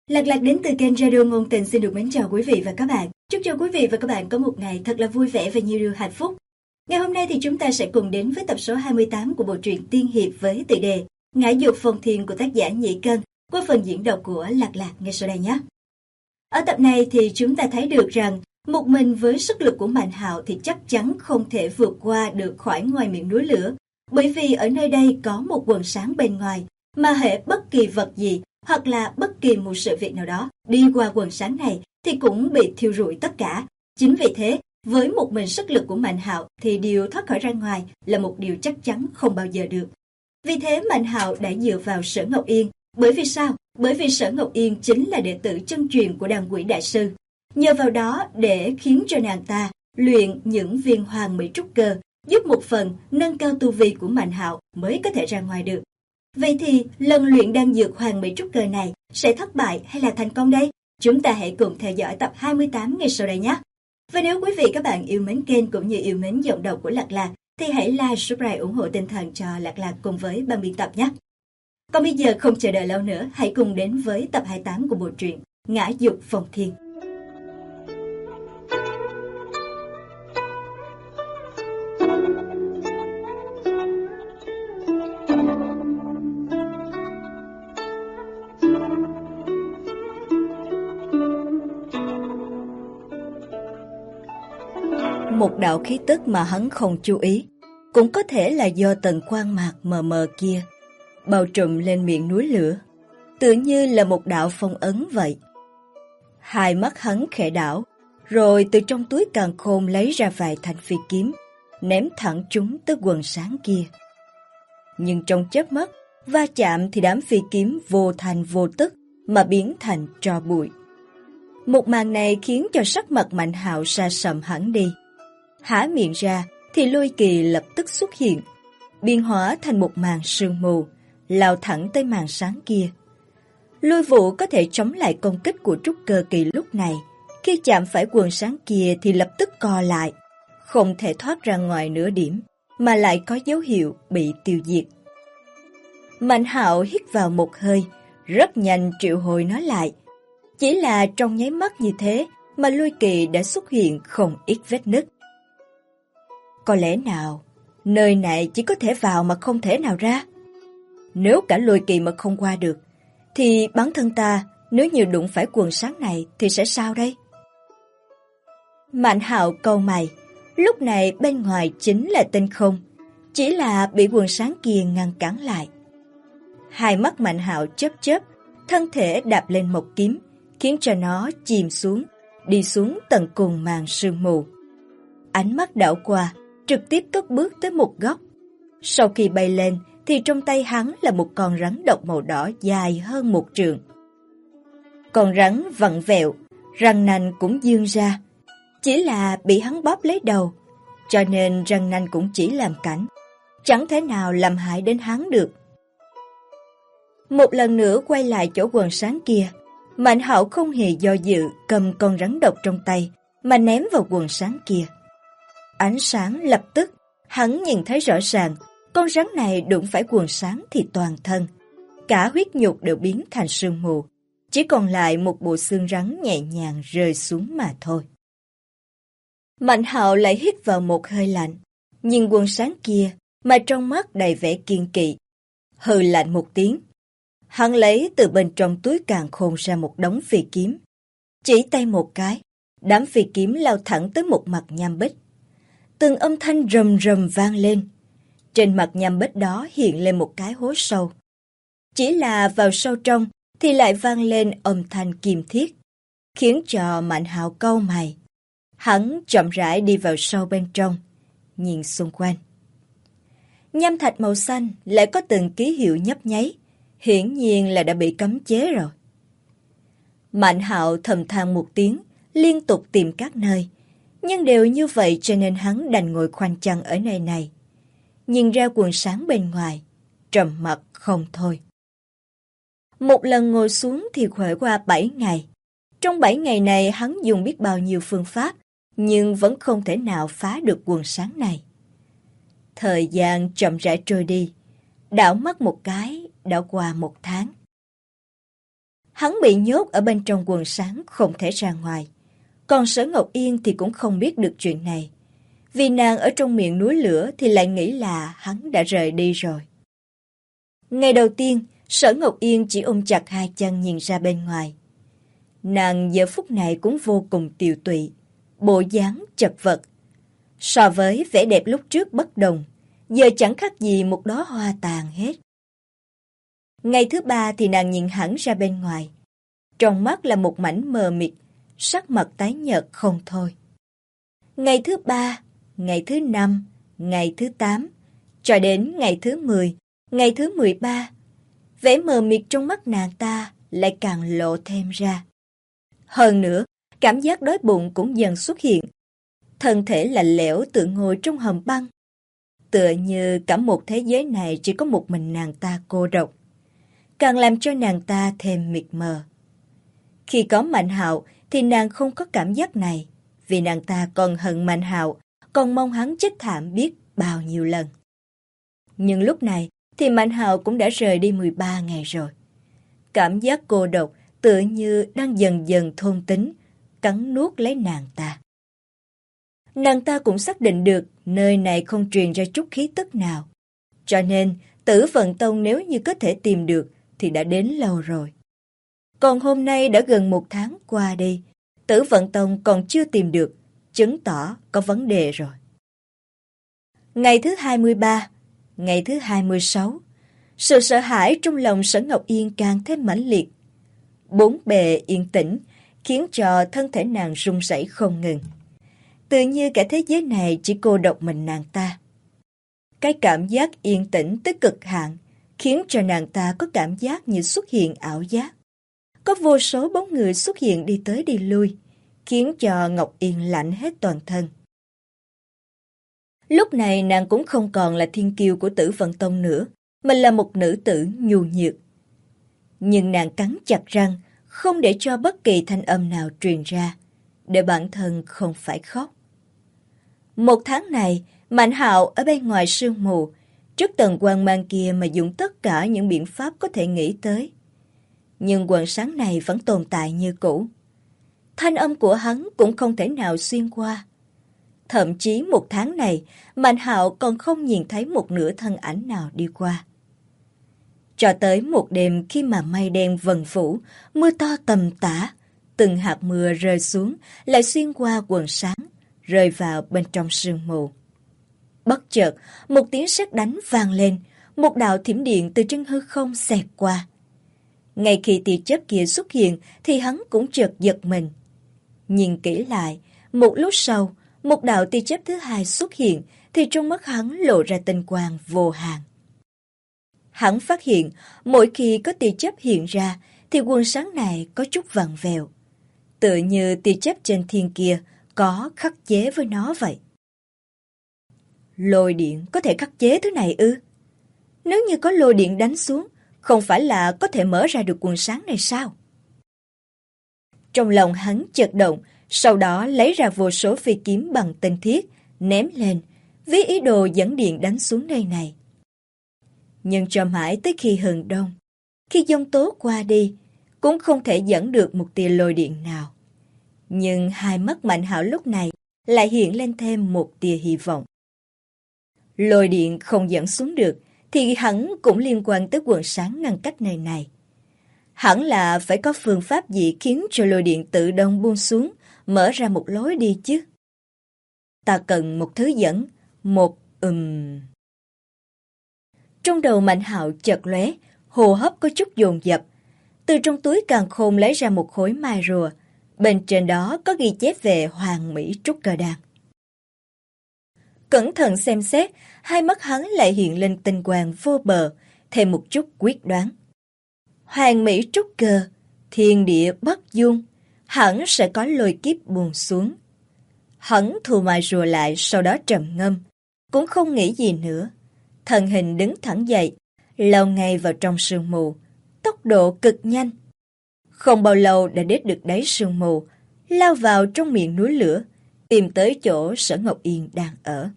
Lạc Lạc đến từ kênh Radio Ngôn Tình xin được mến chào quý vị và các bạn. Chúc cho quý vị và các bạn có một ngày thật là vui vẻ và nhiều điều hạnh phúc. Ngày hôm nay thì chúng ta sẽ cùng đến với tập số 28 của bộ truyện tiên hiệp với tựa đề Ngã Dục Phong Thiên của tác giả Nhị Cân qua phần diễn đọc của Lạc Lạc ngay sau đây nhé. Ở tập này thì chúng ta thấy được rằng một mình với sức lực của Mạnh Hạo thì chắc chắn không thể vượt qua được khỏi ngoài miệng núi lửa, bởi vì ở nơi đây có một quần sáng bên ngoài mà hễ bất kỳ vật gì hoặc là bất kỳ một sự việc nào đó đi qua quần sáng này thì cũng bị thiêu rụi tất cả. Chính vì thế, với một mình sức lực của Mạnh Hạo thì điều thoát khỏi ra ngoài là một điều chắc chắn không bao giờ được. Vì thế Mạnh Hạo đã dựa vào Sở Ngọc Yên. Bởi vì sao? Bởi vì Sở Ngọc Yên chính là đệ tử chân truyền của Đàn Quỷ Đại Sư. Nhờ vào đó để khiến cho nàng ta luyện những viên hoàng mỹ trúc cơ, giúp một phần nâng cao tu vi của Mạnh Hạo mới có thể ra ngoài được. Vậy thì lần luyện đan dược hoàng mỹ trúc cơ này sẽ thất bại hay là thành công đây? Chúng ta hãy cùng theo dõi tập 28 ngay sau đây nhé. Và nếu quý vị các bạn yêu mến kênh cũng như yêu mến giọng đọc của Lạc Lạc thì hãy like, subscribe ủng hộ tinh thần cho Lạc Lạc cùng với ban biên tập nhé. Còn bây giờ không chờ đợi lâu nữa, hãy cùng đến với tập 28 của bộ truyện Ngã Dục Phong Thiên. Một đạo khí tức mà hắn không chú ý, cũng có thể là do tầng quang mạc mờ mờ kia bao trùm lên miệng núi lửa, tự như là một đạo phong ấn vậy. Hai mắt hắn khẽ đảo, rồi từ trong túi càn khôn lấy ra vài thanh phi kiếm, ném thẳng chúng tới quần sáng kia. Nhưng trong chớp mắt, va chạm thì đám phi kiếm vô thành vô tức mà biến thành tro bụi. Một màn này khiến cho sắc mặt Mạnh Hạo sa sầm hẳn đi. Há miệng ra thì Lôi Kỳ lập tức xuất hiện, biến hóa thành một màn sương mù, lao thẳng tới màn sáng kia. Lôi Vũ có thể chống lại công kích của trúc cơ kỳ lúc này, khi chạm phải quần sáng kia thì lập tức co lại, không thể thoát ra ngoài nửa điểm, mà lại có dấu hiệu bị tiêu diệt. Mạnh Hạo hít vào một hơi, rất nhanh triệu hồi nó lại. Chỉ là trong nháy mắt như thế mà Lôi Kỳ đã xuất hiện không ít vết nứt. Có lẽ nào, nơi này chỉ có thể vào mà không thể nào ra? Nếu cả Lôi Kỳ mà không qua được, thì bản thân ta nếu như đụng phải quần sáng này thì sẽ sao đây? Mạnh Hạo cau mày, lúc này bên ngoài chính là tinh không, chỉ là bị quần sáng kia ngăn cản lại. Hai mắt Mạnh Hạo chớp chớp, thân thể đạp lên một kiếm, khiến cho nó chìm xuống, đi xuống tận cùng màn sương mù. Ánh mắt đảo qua, trực tiếp cất bước tới một góc. Sau khi bay lên thì trong tay hắn là một con rắn độc màu đỏ dài hơn một trượng. Con rắn vặn vẹo, răng nanh cũng dương ra, chỉ là bị hắn bóp lấy đầu, cho nên răng nanh cũng chỉ làm cảnh, chẳng thể nào làm hại đến hắn được. Một lần nữa quay lại chỗ quần sáng kia, Mạnh Hạo không hề do dự cầm con rắn độc trong tay mà ném vào quần sáng kia. Ánh sáng lập tức, hắn nhìn thấy rõ ràng, con rắn này đụng phải quần sáng thì toàn thân, cả huyết nhục đều biến thành sương mù, chỉ còn lại một bộ xương rắn nhẹ nhàng rơi xuống mà thôi. Mạnh Hạo lại hít vào một hơi lạnh, nhìn quần sáng kia mà trong mắt đầy vẻ kiên kỵ, hừ lạnh một tiếng. Hắn lấy từ bên trong túi càn khôn ra một đống phi kiếm, chỉ tay một cái, đám phi kiếm lao thẳng tới một mặt nham bích. Từng âm thanh rầm rầm vang lên. Trên mặt nham bích đó hiện lên một cái hố sâu. Chỉ là vào sâu trong thì lại vang lên âm thanh kim thiết, khiến cho Mạnh Hạo cau mày. Hắn chậm rãi đi vào sâu bên trong, nhìn xung quanh. Nham thạch màu xanh lại có từng ký hiệu nhấp nháy, hiển nhiên là đã bị cấm chế rồi. Mạnh Hạo thầm than một tiếng, liên tục tìm các nơi, nhưng đều như vậy cho nên hắn đành ngồi khoanh chân ở nơi này, nhìn ra quần sáng bên ngoài, trầm mặc không thôi. Một lần ngồi xuống thì khởi qua 7 ngày. Trong 7 ngày này hắn dùng biết bao nhiêu phương pháp, nhưng vẫn không thể nào phá được quần sáng này. Thời gian chậm rãi trôi đi, đảo mắt một cái, đã qua 1 tháng. Hắn bị nhốt ở bên trong quần sáng không thể ra ngoài. Còn Sở Ngọc Yên thì cũng không biết được chuyện này. Vì nàng ở trong miệng núi lửa thì lại nghĩ là hắn đã rời đi rồi. Ngày đầu tiên, Sở Ngọc Yên chỉ ôm chặt hai chân nhìn ra bên ngoài. Nàng giờ phút này cũng vô cùng tiều tụy, bộ dáng chật vật. So với vẻ đẹp lúc trước bất đồng, giờ chẳng khác gì một đóa hoa tàn hết. Ngày thứ ba thì nàng nhìn hẳn ra bên ngoài. Trong mắt là một mảnh mờ mịt, sắc mặt tái nhợt không thôi. Ngày thứ ba, ngày thứ năm, ngày thứ 8, cho đến ngày thứ 10, ngày thứ 13, vẻ mờ mịt trong mắt nàng ta lại càng lộ thêm ra. Hơn nữa, cảm giác đói bụng cũng dần xuất hiện. Thân thể lạnh lẽo tựa ngồi trong hầm băng. Tựa như cả một thế giới này chỉ có một mình nàng ta cô độc. Càng làm cho nàng ta thêm mịt mờ. Khi có Mạnh Hạo thì nàng không có cảm giác này, vì nàng ta còn hận Mạnh Hạo, còn mong hắn chết thảm biết bao nhiêu lần. Nhưng lúc này thì Mạnh Hạo cũng đã rời đi 13 ngày rồi. Cảm giác cô độc tựa như đang dần dần thôn tính, cắn nuốt lấy nàng ta. Nàng ta cũng xác định được nơi này không truyền ra chút khí tức nào. Cho nên Tử Vận Tông nếu như có thể tìm được thì đã đến lâu rồi. Còn hôm nay đã gần 1 tháng qua đi, Tử Vận Tông còn chưa tìm được, chứng tỏ có vấn đề rồi. Ngày thứ 23, ngày thứ 26, sự sợ hãi trong lòng Sở Ngọc Yên càng thêm mãnh liệt. Bốn bề yên tĩnh khiến cho thân thể nàng run rẩy không ngừng. Tự như cả thế giới này chỉ cô độc mình nàng ta. Cái cảm giác yên tĩnh tới cực hạn khiến cho nàng ta có cảm giác như xuất hiện ảo giác. Có vô số bóng người xuất hiện đi tới đi lui, khiến cho Ngọc Yên lạnh hết toàn thân. Lúc này nàng cũng không còn là thiên kiêu của Tử Vận Tông nữa, mà là một nữ tử nhu nhược. Nhưng nàng cắn chặt răng, không để cho bất kỳ thanh âm nào truyền ra, để bản thân không phải khóc. 1 tháng này, Mạnh Hạo ở bên ngoài sương mù, trước tầng quang mang kia mà dùng tất cả những biện pháp có thể nghĩ tới. Nhưng quần sáng này vẫn tồn tại như cũ. Thanh âm của hắn cũng không thể nào xuyên qua. Thậm chí 1 tháng này, Mạnh Hạo còn không nhìn thấy một nửa thân ảnh nào đi qua. Cho tới một đêm khi mà mây đen vần phủ, mưa to tầm tã, từng hạt mưa rơi xuống lại xuyên qua quần sáng, rơi vào bên trong sương mù. Bất chợt, một tiếng sét đánh vang lên, một đạo thiểm điện từ trên hư không xẹt qua. Ngay khi tia chớp kia xuất hiện thì hắn cũng chợt giật mình. Nhìn kỹ lại, một lúc sau, một đạo tia chớp thứ hai xuất hiện thì trong mắt hắn lộ ra tinh quang vô hạn. Hắn phát hiện mỗi khi có tia chớp hiện ra thì quần sáng này có chút vặn vẹo. Tựa như tia chớp trên thiên kia có khắc chế với nó vậy. Lôi điện có thể khắc chế thứ này ư? Nếu như có lôi điện đánh xuống, không phải là có thể mở ra được quần sáng này sao? Trong lòng hắn chợt động, sau đó lấy ra vô số phi kiếm bằng tinh thiết, ném lên, với ý đồ dẫn điện đánh xuống nơi này. Nhưng cho mãi tới khi hừng đông, khi giông tố qua đi, cũng không thể dẫn được một tia lôi điện nào. Nhưng hai mắt Mạnh Hạo lúc này lại hiện lên thêm một tia hy vọng. Lôi điện không dẫn xuống được, thì hẳn cũng liên quan tới quần sáng ngăn cách nơi này. Hẳn là phải có phương pháp gì khiến cho lôi điện tự động buông xuống, mở ra một lối đi chứ. Ta cần một thứ dẫn, một Trong đầu Mạnh Hạo chợt lóe, hô hấp có chút dồn dập. Từ trong túi càn khôn lấy ra một khối mai rùa, bên trên đó có ghi chép về Hoàng Mỹ Trúc Cơ Đan. Cẩn thận xem xét, hai mắt hắn lại hiện lên tinh quang vô bờ, thêm một chút quyết đoán. Hoàng Mỹ Trúc Cơ, thiên địa bất dung, hẳn sẽ có lôi kiếp buông xuống. Hắn thu mai rùa lại, sau đó trầm ngâm, cũng không nghĩ gì nữa. Thân hình đứng thẳng dậy, lao ngay vào trong sương mù, tốc độ cực nhanh. Không bao lâu đã đến được đáy sương mù, lao vào trong miệng núi lửa, tìm tới chỗ Sở Ngọc Yên đang ở.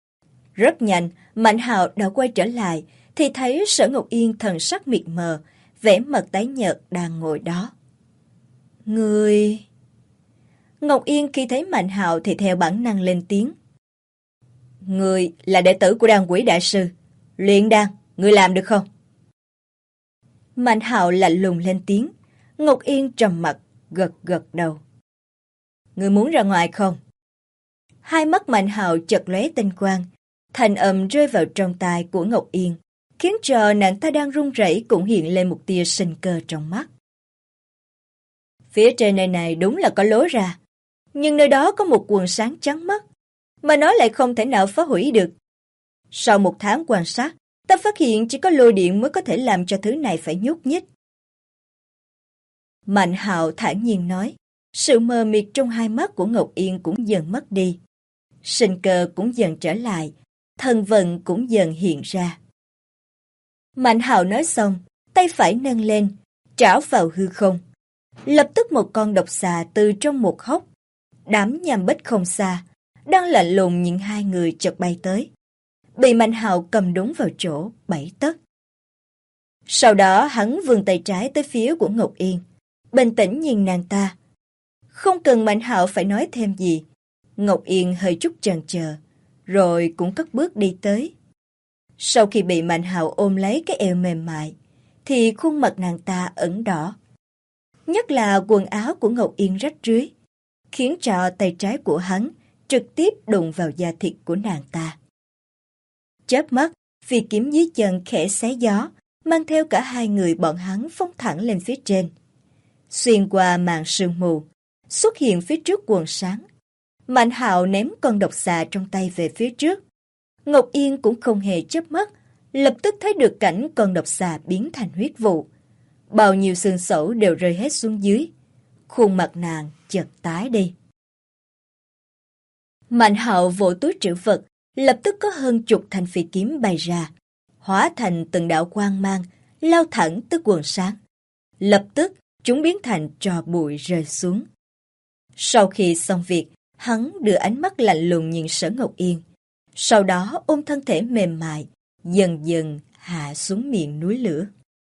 Rất nhanh, Mạnh Hạo đã quay trở lại, thì thấy Sở Ngọc Yên thần sắc mịt mờ, vẻ mặt tái nhợt đang ngồi đó. Người... Ngọc Yên khi thấy Mạnh Hạo thì theo bản năng lên tiếng. Người là đệ tử của Đan Quỷ Đại Sư. Luyện đan, người làm được không? Mạnh Hạo lạnh lùng lên tiếng. Ngọc Yên trầm mặt, gật gật đầu. Người muốn ra ngoài không? Hai mắt Mạnh Hạo chợt lóe tinh quang. Thanh âm rơi vào trong tai của Ngọc Yên, khiến cho nàng ta đang run rẩy cũng hiện lên một tia sinh cơ trong mắt. Phía trên nơi này đúng là có lối ra, nhưng nơi đó có một quần sáng chắn mắt, mà nó lại không thể nào phá hủy được. Sau 1 tháng quan sát, ta phát hiện chỉ có lôi điện mới có thể làm cho thứ này phải nhúc nhích. Mạnh Hạo thản nhiên nói, sự mờ mịt trong hai mắt của Ngọc Yên cũng dần mất đi. Sinh cơ cũng dần trở lại, thần vận cũng dần hiện ra. Mạnh Hạo nói xong, tay phải nâng lên, trảo vào hư không. Lập tức một con độc xà từ trong một hốc, đám nham bích không xa, đang lạnh lùng nhìn hai người chợt bay tới. Bị Mạnh Hạo cầm đúng vào chỗ 7 tấc. Sau đó hắn vươn tay trái tới phía của Ngọc Yên, bình tĩnh nhìn nàng ta. Không cần Mạnh Hạo phải nói thêm gì, Ngọc Yên hơi chút chần chờ, rồi cũng cất bước đi tới. Sau khi bị Mạnh Hạo ôm lấy cái eo mềm mại, thì khuôn mặt nàng ta ửng đỏ. Nhất là quần áo của Ngọc Yên rách rưới, khiến cho tay trái của hắn trực tiếp đụng vào da thịt của nàng ta. Chớp mắt, phi kiếm dưới chân khẽ xé gió, mang theo cả hai người bọn hắn phóng thẳng lên phía trên. Xuyên qua màn sương mù, xuất hiện phía trước quần sáng. Mạnh Hạo ném con độc xà trong tay về phía trước. Ngọc Yên cũng không hề chớp mắt, lập tức thấy được cảnh con độc xà biến thành huyết vụ. Bao nhiêu xương sẩu đều rơi hết xuống dưới. Khuôn mặt nàng chợt tái đi. Mạnh Hạo vỗ túi trữ vật, lập tức có hơn chục thanh phi kiếm bay ra, hóa thành từng đạo quang mang, lao thẳng tới quần sáng. Lập tức, chúng biến thành tro bụi rơi xuống. Sau khi xong việc, hắn đưa ánh mắt lạnh lùng nhìn Sở Ngọc Yên. Sau đó ôm thân thể mềm mại, dần dần hạ xuống miệng núi lửa.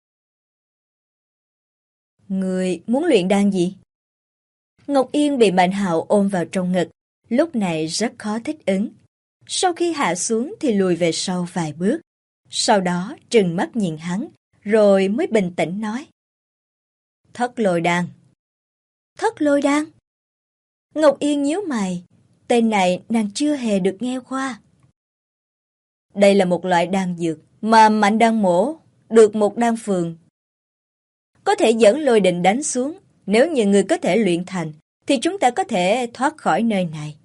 Người muốn luyện đan gì? Ngọc Yên bị Mạnh Hạo ôm vào trong ngực, lúc này rất khó thích ứng. Sau khi hạ xuống thì lùi về sau vài bước. Sau đó trừng mắt nhìn hắn, rồi mới bình tĩnh nói. Thất lôi đan. Thất lôi đan? Ngọc Yên nhíu mày, tên này nàng chưa hề được nghe qua. Đây là một loại đan dược mà Mạnh Đan Mỗ được một đan phường có thể dẫn lôi đình đánh xuống. Nếu như người có thể luyện thành thì chúng ta có thể thoát khỏi nơi này.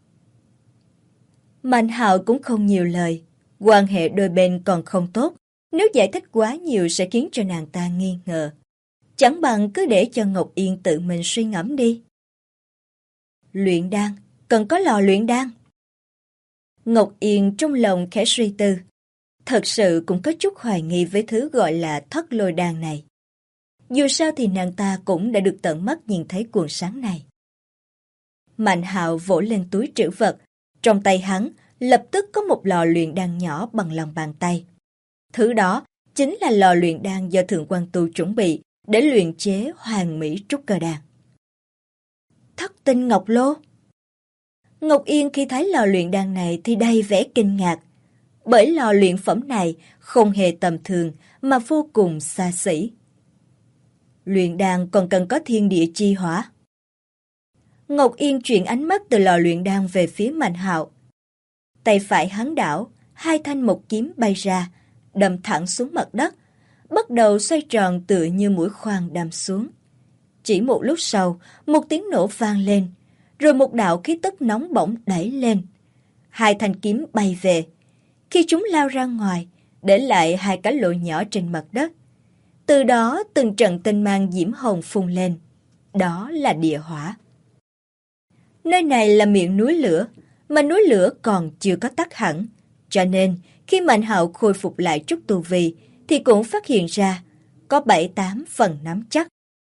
Mạnh Hạo cũng không nhiều lời. Quan hệ đôi bên còn không tốt, nếu giải thích quá nhiều sẽ khiến cho nàng ta nghi ngờ. Chẳng bằng cứ để cho Ngọc Yên tự mình suy ngẫm đi. Luyện đan, cần có lò luyện đan. Ngọc Yên trong lòng khẽ suy tư. Thật sự cũng có chút hoài nghi với thứ gọi là thất lôi đan này. Dù sao thì nàng ta cũng đã được tận mắt nhìn thấy cuồng sáng này. Mạnh Hạo vỗ lên túi trữ vật. Trong tay hắn lập tức có một lò luyện đan nhỏ bằng lòng bàn tay. Thứ đó chính là lò luyện đan do Thượng Quan Tu chuẩn bị để luyện chế hoàn mỹ trúc cơ đan. Thất tinh ngọc lô. Ngọc Yên khi thấy lò luyện đan này thì đầy vẻ kinh ngạc. Bởi lò luyện phẩm này không hề tầm thường mà vô cùng xa xỉ. Luyện đan còn cần có thiên địa chi hỏa. Ngọc Yên chuyển ánh mắt từ lò luyện đan về phía Mạnh Hạo. Tay phải hắn đảo, hai thanh mộc kiếm bay ra, đâm thẳng xuống mặt đất, bắt đầu xoay tròn tựa như mũi khoan đâm xuống. Chỉ một lúc sau, một tiếng nổ vang lên, rồi một đạo khí tức nóng bỏng đẩy lên. Hai thanh kiếm bay về. Khi chúng lao ra ngoài, để lại hai cái lỗ nhỏ trên mặt đất. Từ đó từng trận tinh mang diễm hồng phun lên. Đó là địa hỏa. Nơi này là miệng núi lửa, mà núi lửa còn chưa có tắt hẳn. Cho nên, khi Mạnh Hạo khôi phục lại chút tu vi, thì cũng phát hiện ra có 7-8 phần nắm chắc.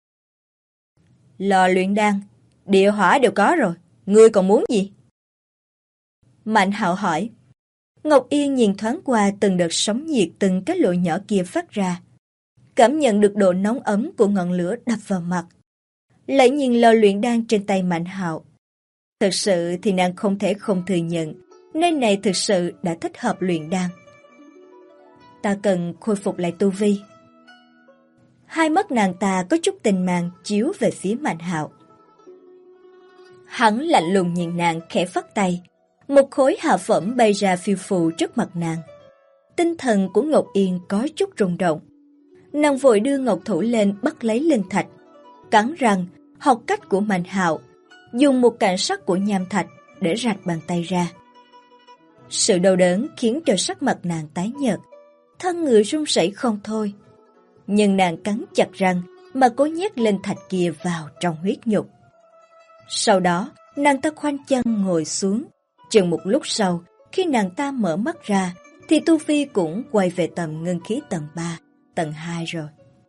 Lò luyện đan, địa hỏa đều có rồi, ngươi còn muốn gì? Mạnh Hạo hỏi. Ngọc Yên nhìn thoáng qua từng đợt sóng nhiệt từng cái lỗ nhỏ kia phát ra. cảm nhận được độ nóng ấm của ngọn lửa đập vào mặt. Lại nhìn lò luyện đan trên tay Mạnh Hạo. Thực sự thì nàng không thể không thừa nhận, nơi này thực sự đã thích hợp luyện đan. Ta cần khôi phục lại tu vi. Hai mắt nàng ta có chút tình mang chiếu về phía Mạnh Hạo. Hắn lạnh lùng nhìn nàng khẽ phất tay, một khối hạ phẩm bay ra phiêu phù trước mặt nàng. Tinh thần của Ngọc Yên có chút rung động. Nàng vội đưa ngọc thủ lên bắt lấy linh thạch, cắn răng học cách của Mạnh Hạo, dùng một cạnh sắc của nham thạch để rạch bàn tay ra. Sự đau đớn khiến cho sắc mặt nàng tái nhợt, thân người run rẩy không thôi. Nhưng nàng cắn chặt răng mà cố nhét linh thạch kia vào trong huyết nhục. Sau đó, nàng ta khoanh chân ngồi xuống. Chừng một lúc sau, khi nàng ta mở mắt ra, thì tu vi cũng quay về tầm ngưng khí tầng 3, tầng 2 rồi.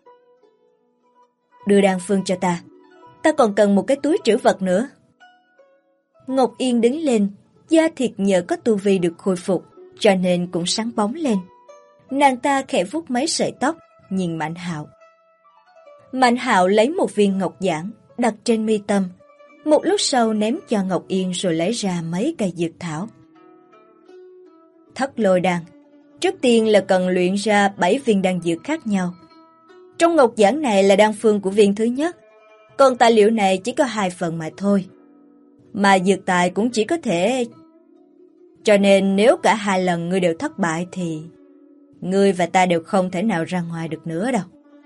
Đưa đan phương cho ta. Ta còn cần một cái túi trữ vật nữa. Ngọc Yên đứng lên, da thịt nhờ có tu vi được khôi phục, cho nên cũng sáng bóng lên. Nàng ta khẽ vuốt mấy sợi tóc, nhìn Mạnh Hạo. Mạnh Hạo lấy một viên ngọc giản, đặt trên mi tâm. Một lúc sau ném cho Ngọc Yên rồi lấy ra mấy cây dược thảo. Thất lôi đan. Trước tiên là cần luyện ra 7 viên đan dược khác nhau. Trong ngọc giản này là đan phương của viên thứ nhất, còn tài liệu này chỉ có 2 phần mà thôi. Mà dược tài cũng chỉ có thể... Cho nên nếu cả 2 lần ngươi đều thất bại thì... ngươi và ta đều không thể nào ra ngoài được nữa đâu.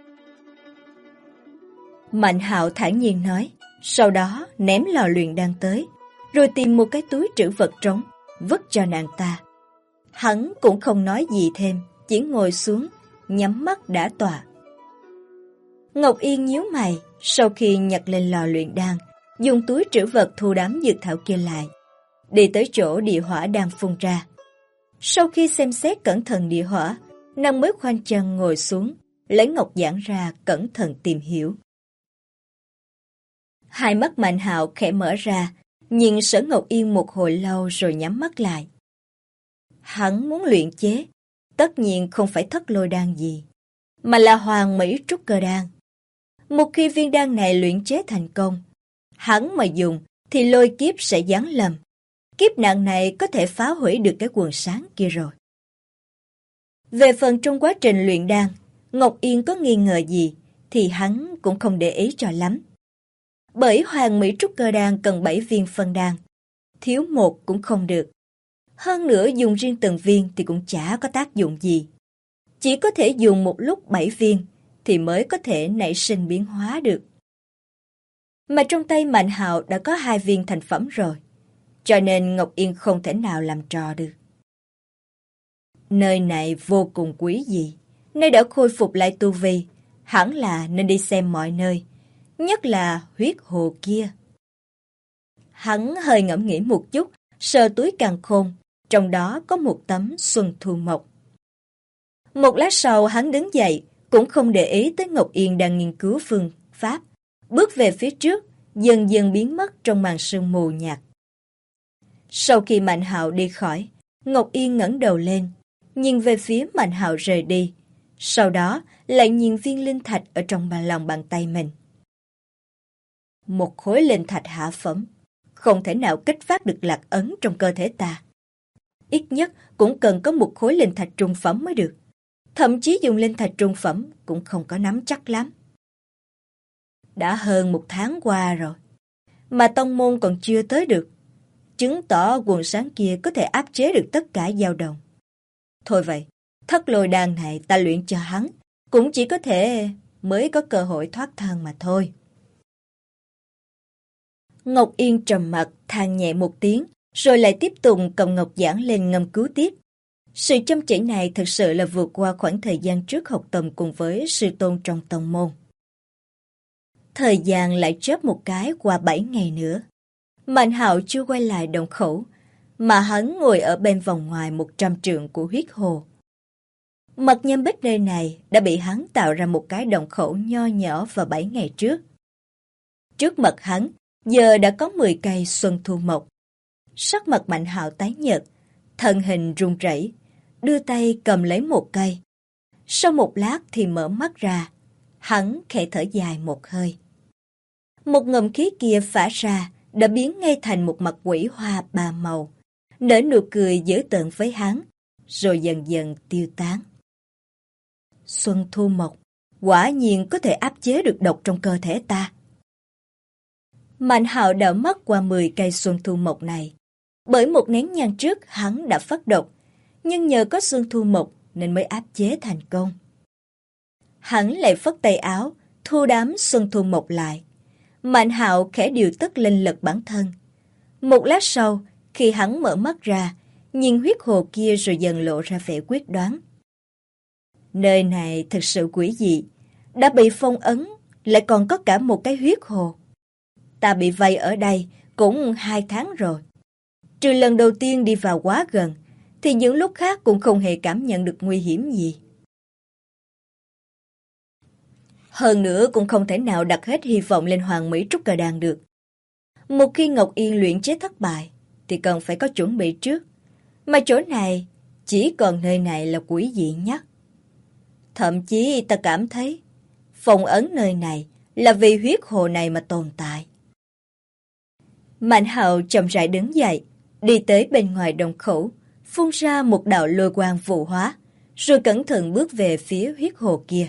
Mạnh Hạo thản nhiên nói, sau đó ném lò luyện đan tới, rồi tìm một cái túi trữ vật trống, vứt cho nàng ta. Hắn cũng không nói gì thêm, chỉ ngồi xuống, nhắm mắt đã tọa. Ngọc Yên nhíu mày, sau khi nhặt lên lò luyện đan, dùng túi trữ vật thu đám dược thảo kia lại, đi tới chỗ địa hỏa đang phun ra. Sau khi xem xét cẩn thận địa hỏa, nàng mới khoanh chân ngồi xuống, lấy ngọc giản ra cẩn thận tìm hiểu. Hai mắt Mạnh Hạo khẽ mở ra, nhìn Sở Ngọc Yên một hồi lâu rồi nhắm mắt lại. Hắn muốn luyện chế, tất nhiên không phải thất lôi đan gì, mà là hoàng mỹ trúc cơ đan. Một khi viên đan này luyện chế thành công, hắn mà dùng thì lôi kiếp sẽ giáng lâm. Kiếp nạn này có thể phá hủy được cái quần sáng kia rồi. Về phần trong quá trình luyện đan, Ngọc Yên có nghi ngờ gì thì hắn cũng không để ý cho lắm. Bởi hoàng mỹ trúc cơ đan cần 7 viên phân đan, thiếu một cũng không được. Hơn nữa dùng riêng từng viên thì cũng chả có tác dụng gì. Chỉ có thể dùng một lúc 7 viên thì mới có thể nảy sinh biến hóa được. Mà trong tay Mạnh Hạo đã có 2 viên thành phẩm rồi, cho nên Ngọc Yên không thể nào làm trò được. Nơi này vô cùng quý dị, nơi đã khôi phục lại tu vi, hẳn là nên đi xem mọi nơi, nhất là huyết hồ kia. Hắn hơi ngẫm nghĩ một chút, sờ túi càn khôn, trong đó có một tấm xuân thu mộc. Một lát sau hắn đứng dậy, cũng không để ý tới Ngọc Yên đang nghiên cứu phương pháp, bước về phía trước, dần dần biến mất trong màn sương mù nhạt. Sau khi Mạnh Hạo đi khỏi, Ngọc Yên ngẩng đầu lên, nhìn về phía Mạnh Hạo rời đi, sau đó lại nhìn viên linh thạch ở trong lòng bàn tay mình. Một khối linh thạch hạ phẩm, không thể nào kích phát được lạc ấn trong cơ thể ta. Ít nhất cũng cần có một khối linh thạch trung phẩm mới được. Thậm chí dùng linh thạch trung phẩm cũng không có nắm chắc lắm. Đã hơn 1 tháng qua rồi, mà tông môn còn chưa tới được, chứng tỏ quần sáng kia có thể áp chế được tất cả dao động. Thôi vậy, thất lôi đan này ta luyện cho hắn, cũng chỉ có thể mới có cơ hội thoát thân mà thôi. Ngọc Yên trầm mặc than nhẹ một tiếng, rồi lại tiếp tục cầm ngọc giản lên ngâm cứu tiếp. Sự chăm chỉ này thực sự là vượt qua khoảng thời gian trước học tầm cùng với sư tôn trong tông môn. Thời gian lại chớp một cái qua 7 ngày nữa. Mạnh Hạo chưa quay lại động khẩu, mà hắn ngồi ở bên vòng ngoài 100 trượng của huyết hồ. Mật nhâm bích nơi này đã bị hắn tạo ra một cái động khẩu nho nhỏ vào 7 ngày trước. Trước mặt hắn, giờ đã có 10 cây xuân thu mộc. Sắc mặt Mạnh Hạo tái nhợt, thân hình run rẩy, đưa tay cầm lấy một cây. Sau một lát thì mở mắt ra, hắn khẽ thở dài một hơi. Một ngụm khí kia phả ra đã biến ngay thành một mặt quỷ hoa ba màu, nở nụ cười dữ tợn với hắn, rồi dần dần tiêu tán. Xuân Thu Mộc quả nhiên có thể áp chế được độc trong cơ thể ta. Mạnh Hạo đảo mắt qua 10 cây Xuân Thu Mộc này. Bởi một nén nhang trước hắn đã phát độc, nhưng nhờ có Xuân Thu Mộc nên mới áp chế thành công. Hắn lại phất tay áo, thu đám Xuân Thu Mộc lại. Mạnh Hạo khẽ điều tức linh lực bản thân. Một lát sau, khi hắn mở mắt ra, nhìn huyết hồ kia rồi dần lộ ra vẻ quyết đoán. Nơi này thực sự quỷ dị, đã bị phong ấn, lại còn có cả một cái huyết hồ. Ta bị vây ở đây cũng 2 tháng rồi. Trừ lần đầu tiên đi vào quá gần, thì những lúc khác cũng không hề cảm nhận được nguy hiểm gì. Hơn nữa cũng không thể nào đặt hết hy vọng lên Hoàng Mỹ Trúc Cơ Đan được. Một khi Ngọc Yên luyện chế thất bại, thì cần phải có chuẩn bị trước. Mà chỗ này, chỉ còn nơi này là quỷ dị nhất. Thậm chí ta cảm thấy, phong ấn nơi này là vì huyết hồ này mà tồn tại. Mạnh Hạo chậm rãi đứng dậy, đi tới bên ngoài đồng khẩu, phun ra một đạo lôi quang vụ hóa, rồi cẩn thận bước về phía huyết hồ kia.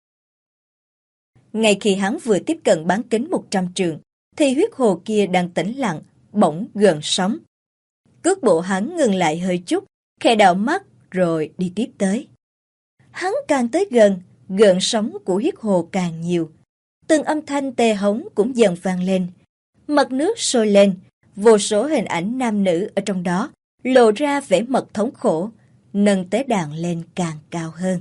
Ngay khi hắn vừa tiếp cận bán kính 100 trượng, thì huyết hồ kia đang tĩnh lặng, bỗng gần sóng. Cước bộ hắn ngừng lại hơi chút, khẽ đảo mắt rồi đi tiếp tới. Hắn càng tới gần, gợn sóng của huyết hồ càng nhiều. Từng âm thanh tê hống cũng dần vang lên. Mặt nước sôi lên, vô số hình ảnh nam nữ ở trong đó lộ ra vẻ mật thống khổ, nâng tế đàn lên càng cao hơn.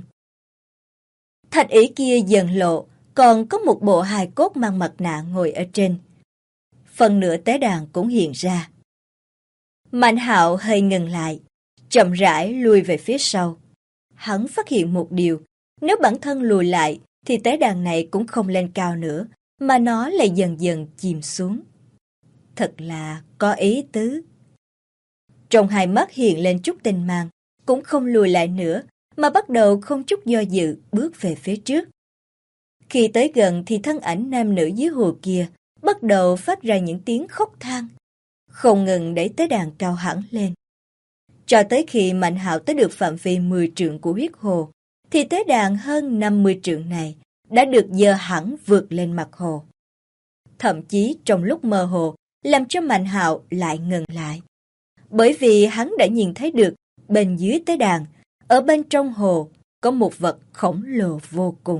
Thạch ỷ kia dần lộ, còn có một bộ hài cốt mang mặt nạ ngồi ở trên. Phần nửa tế đàn cũng hiện ra. Mạnh Hạo hơi ngừng lại, chậm rãi lùi về phía sau. Hắn phát hiện một điều, nếu bản thân lùi lại thì tế đàn này cũng không lên cao nữa, mà nó lại dần dần chìm xuống. Thật là có ý tứ. Trong hai mắt hiện lên chút tinh mang, cũng không lùi lại nữa, mà bắt đầu không chút do dự bước về phía trước. Khi tới gần thì thân ảnh nam nữ dưới hồ kia bắt đầu phát ra những tiếng khóc than, không ngừng đẩy tế đàn cao hẳn lên. Cho tới khi Mạnh Hạo tới được phạm vi 10 trượng của huyết hồ, thì tế đàn hơn 50 trượng này đã được dơ hẳn vượt lên mặt hồ. Thậm chí trong lúc mơ hồ, làm cho Mạnh Hạo lại ngừng lại. Bởi vì hắn đã nhìn thấy được bên dưới tế đàn, ở bên trong hồ, có một vật khổng lồ vô cùng.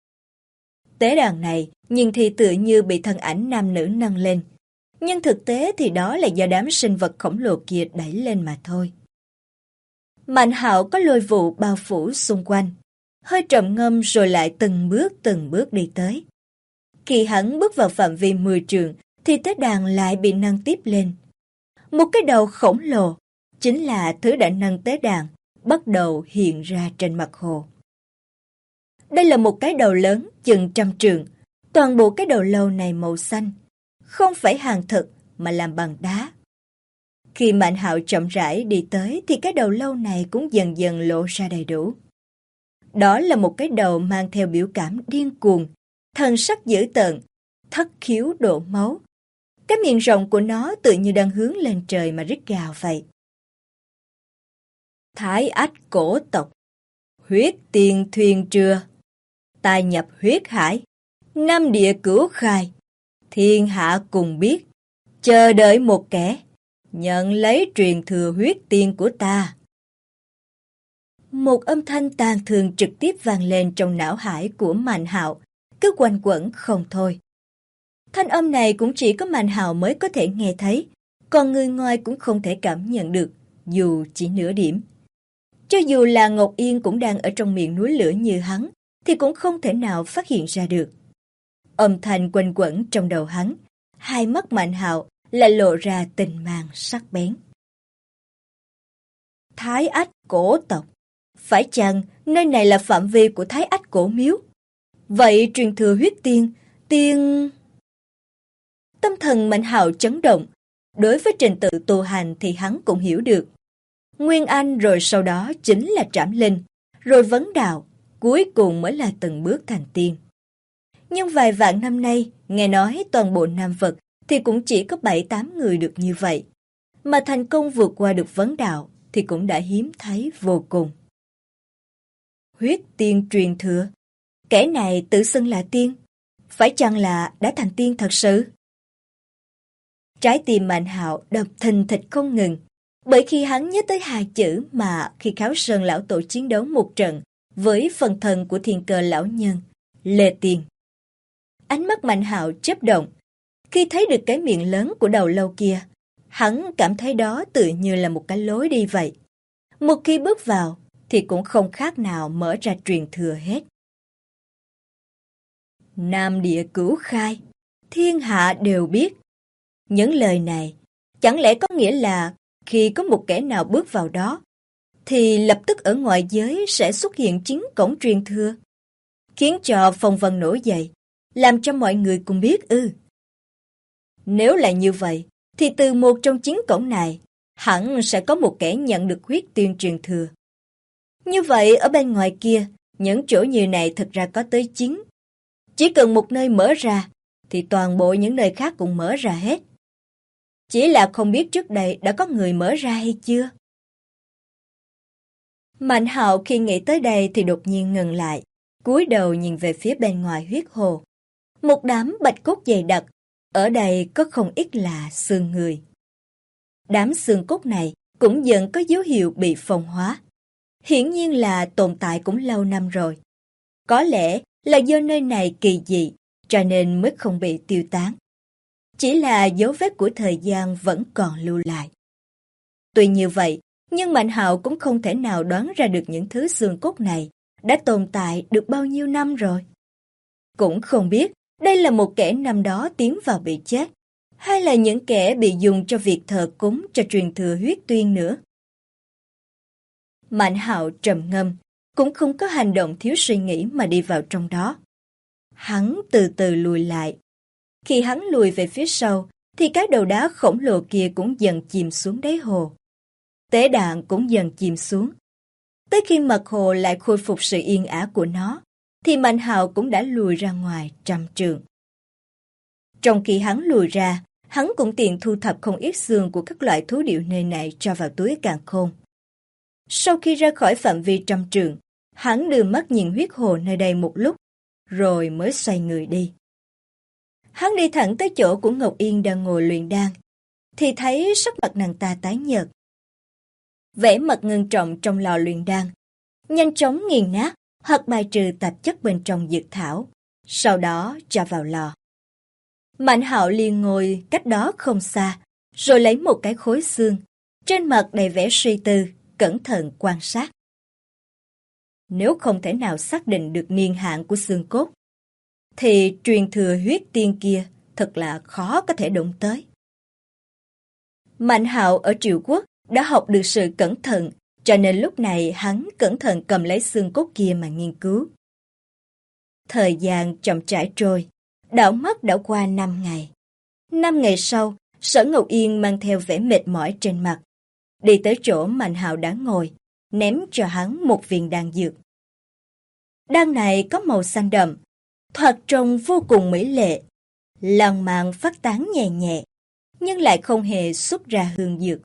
Tế đàn này nhìn thì tựa như bị thân ảnh nam nữ nâng lên, nhưng thực tế thì đó là do đám sinh vật khổng lồ kia đẩy lên mà thôi. Mạnh Hạo có lôi vụ bao phủ xung quanh, hơi trầm ngâm rồi lại từng bước đi tới. Khi hắn bước vào phạm vi 10 trượng, thì tế đàn lại bị nâng tiếp lên. Một cái đầu khổng lồ, chính là thứ đã nâng tế đàn, bắt đầu hiện ra trên mặt hồ. Đây là một cái đầu lớn chừng 100 trượng, toàn bộ cái đầu lâu này màu xanh, không phải hàng thực mà làm bằng đá. Khi Mạnh Hạo chậm rãi đi tới thì cái đầu lâu này cũng dần dần lộ ra đầy đủ. Đó là một cái đầu mang theo biểu cảm điên cuồng, thần sắc dữ tợn, thất khiếu đổ máu. Cái miệng rộng của nó tự như đang hướng lên trời mà rít gào vậy. Thái Ách cổ tộc, huyết tiền thuyền trưa, ta nhập huyết hải, năm địa cửu khai, thiên hạ cùng biết, chờ đợi một kẻ, nhận lấy truyền thừa huyết tiên của ta. Một âm thanh tàn thường trực tiếp vang lên trong não hải của Mạnh Hạo, cứ quanh quẩn không thôi. Thanh âm này cũng chỉ có Mạnh Hạo mới có thể nghe thấy, còn người ngoài cũng không thể cảm nhận được, dù chỉ nửa điểm. Cho dù là Ngọc Yên cũng đang ở trong miệng núi lửa như hắn, thì cũng không thể nào phát hiện ra được. Âm thanh quanh quẩn trong đầu hắn, hai mắt Mạnh Hạo lại lộ ra tình mang sắc bén. Thái Ách cổ tộc, phải chăng nơi này là phạm vi của Thái Ách cổ miếu? Vậy truyền thừa huyết tiên... Tâm thần Mạnh Hạo chấn động, đối với trình tự tu hành thì hắn cũng hiểu được. Nguyên Anh rồi sau đó chính là Trảm Linh, rồi Vấn Đạo, cuối cùng mới là từng bước thành tiên. Nhưng vài vạn năm nay, nghe nói toàn bộ Nam Vực thì cũng chỉ có 7-8 người được như vậy. Mà thành công vượt qua được vấn đạo thì cũng đã hiếm thấy vô cùng. Huyết tiên truyền thừa. Kẻ này tự xưng là tiên. Phải chăng là đã thành tiên thật sự? Trái tim Mạnh Hạo đập thình thịch không ngừng. Bởi khi hắn nhớ tới hai chữ mà khi Kháo Sơn lão tổ chiến đấu một trận với phần thân của Thiên Cơ lão nhân, Lê Tiên. Ánh mắt Mạnh Hạo chớp động. Khi thấy được cái miệng lớn của đầu lâu kia, hắn cảm thấy đó tự như là một cái lối đi vậy. Một khi bước vào thì cũng không khác nào mở ra truyền thừa hết. Nam địa cửu khai, thiên hạ đều biết. Những lời này chẳng lẽ có nghĩa là khi có một kẻ nào bước vào đó thì lập tức ở ngoại giới sẽ xuất hiện chính cổng truyền thừa, khiến cho phong vân nổi dậy, làm cho mọi người cùng biết ư? Nếu là như vậy, thì từ một trong chín cổng này, hẳn sẽ có một kẻ nhận được huyết tiên truyền thừa. Như vậy, ở bên ngoài kia, những chỗ như này thực ra có tới 9. Chỉ cần một nơi mở ra, thì toàn bộ những nơi khác cũng mở ra hết. Chỉ là không biết trước đây đã có người mở ra hay chưa? Mạnh Hạo khi nghĩ tới đây thì đột nhiên ngừng lại, cúi đầu nhìn về phía bên ngoài huyết hồ. Một đám bạch cốt dày đặc, ở đây có không ít là xương người. Đám xương cốt này cũng dần có dấu hiệu bị phong hóa. Hiển nhiên là tồn tại cũng lâu năm rồi. Có lẽ là do nơi này kỳ dị, cho nên mới không bị tiêu tán. Chỉ là dấu vết của thời gian vẫn còn lưu lại. Tuy như vậy, nhưng Mạnh Hạo cũng không thể nào đoán ra được những thứ xương cốt này đã tồn tại được bao nhiêu năm rồi. Cũng không biết đây là một kẻ năm đó tiến vào bị chết, hay là những kẻ bị dùng cho việc thờ cúng cho truyền thừa huyết tuyên nữa. Mạnh Hạo trầm ngâm, cũng không có hành động thiếu suy nghĩ mà đi vào trong đó. Hắn từ từ lùi lại. Khi hắn lùi về phía sau, thì cái đầu đá khổng lồ kia cũng dần chìm xuống đáy hồ. Tế đàn cũng dần chìm xuống. Tới khi mặt hồ lại khôi phục sự yên ả của nó, thì Mạnh Hạo cũng đã lùi ra ngoài 100 trượng. Trong khi hắn lùi ra, hắn cũng tiện thu thập không ít xương của các loại thú điệu nơi này cho vào túi càn khôn. Sau khi ra khỏi phạm vi 100 trượng, hắn đưa mắt nhìn huyết hồ nơi đây một lúc, rồi mới xoay người đi. Hắn đi thẳng tới chỗ của Ngọc Yên đang ngồi luyện đan, thì thấy sắc mặt nàng ta tái nhợt. Vẻ mặt ngưng trọng trong lò luyện đan, nhanh chóng nghiền nát hoặc bài trừ tạp chất bên trong dược thảo, sau đó cho vào lò. Mạnh Hạo liền ngồi cách đó không xa, rồi lấy một cái khối xương, trên mặt đầy vẻ suy tư, cẩn thận quan sát. Nếu không thể nào xác định được niên hạn của xương cốt, thì truyền thừa huyết tiên kia thật là khó có thể đụng tới. Mạnh Hạo ở Triệu Quốc đã học được sự cẩn thận, cho nên lúc này hắn cẩn thận cầm lấy xương cốt kia mà nghiên cứu. Thời gian chậm rãi trôi, đảo mắt đã qua 5 ngày. 5 ngày sau, Sở Ngọc Yên mang theo vẻ mệt mỏi trên mặt, đi tới chỗ Mạnh Hạo đã ngồi, ném cho hắn một viên đan dược. Đan này có màu xanh đậm, thoạt trông vô cùng mỹ lệ, lằn mạn phát tán nhẹ nhẹ, nhưng lại không hề xuất ra hương dược.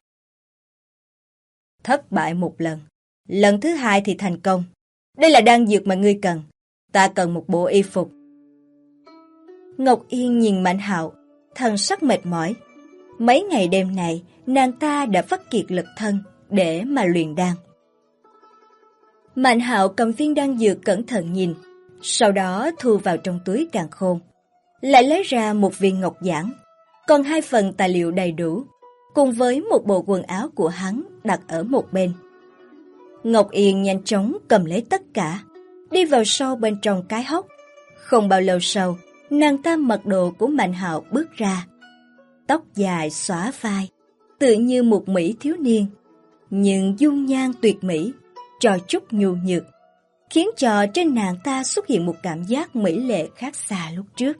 Thất bại một lần, lần thứ hai thì thành công. Đây là đan dược mà ngươi cần, ta cần một bộ y phục. Ngọc Yên nhìn Mạnh Hạo, thần sắc mệt mỏi. Mấy ngày đêm này, nàng ta đã vắt kiệt lực thân để mà luyện đan. Mạnh Hạo cầm viên đan dược cẩn thận nhìn, sau đó thu vào trong túi càn khôn, lại lấy ra một viên ngọc giản, còn 2 phần tài liệu đầy đủ, cùng với một bộ quần áo của hắn đặt ở một bên. Ngọc Yên nhanh chóng cầm lấy tất cả, đi vào sâu bên trong cái hốc. Không bao lâu sau, nàng ta mặc đồ của Mạnh Hạo bước ra. Tóc dài xõa vai, tự như một mỹ thiếu niên, nhưng dung nhan tuyệt mỹ, cho chút nhu nhược, khiến cho trên nàng ta xuất hiện một cảm giác mỹ lệ khác xa lúc trước.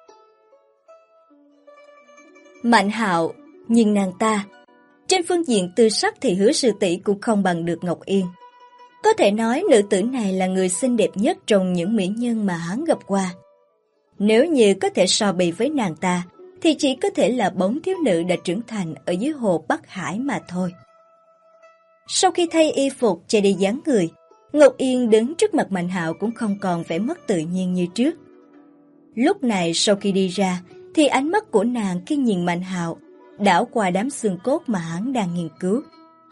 Mạnh Hạo nhìn nàng ta, trên phương diện tư sắc thì Hứa sư tỷ cũng không bằng được Ngọc Yên. Có thể nói nữ tử này là người xinh đẹp nhất trong những mỹ nhân mà hắn gặp qua. Nếu như có thể so bì với nàng ta, thì chỉ có thể là bóng thiếu nữ đã trưởng thành ở dưới hồ Bắc Hải mà thôi. Sau khi thay y phục che đi dáng người, Ngọc Yên đứng trước mặt Mạnh Hạo cũng không còn vẻ mất tự nhiên như trước. Lúc này sau khi đi ra, thì ánh mắt của nàng khi nhìn Mạnh Hạo đảo qua đám xương cốt mà hắn đang nghiên cứu.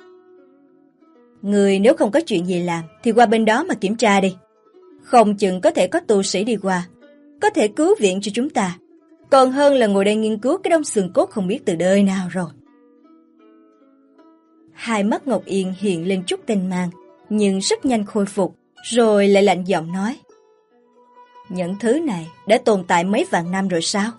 Người nếu không có chuyện gì làm thì qua bên đó mà kiểm tra đi. Không chừng có thể có tu sĩ đi qua, có thể cứu viện cho chúng ta. Còn hơn là ngồi đây nghiên cứu cái đống xương cốt không biết từ đời nào rồi. Hai mắt Ngọc Yên hiện lên chút tinh mang, nhưng rất nhanh khôi phục, rồi lại lạnh giọng nói. Những thứ này đã tồn tại mấy vạn năm rồi sao?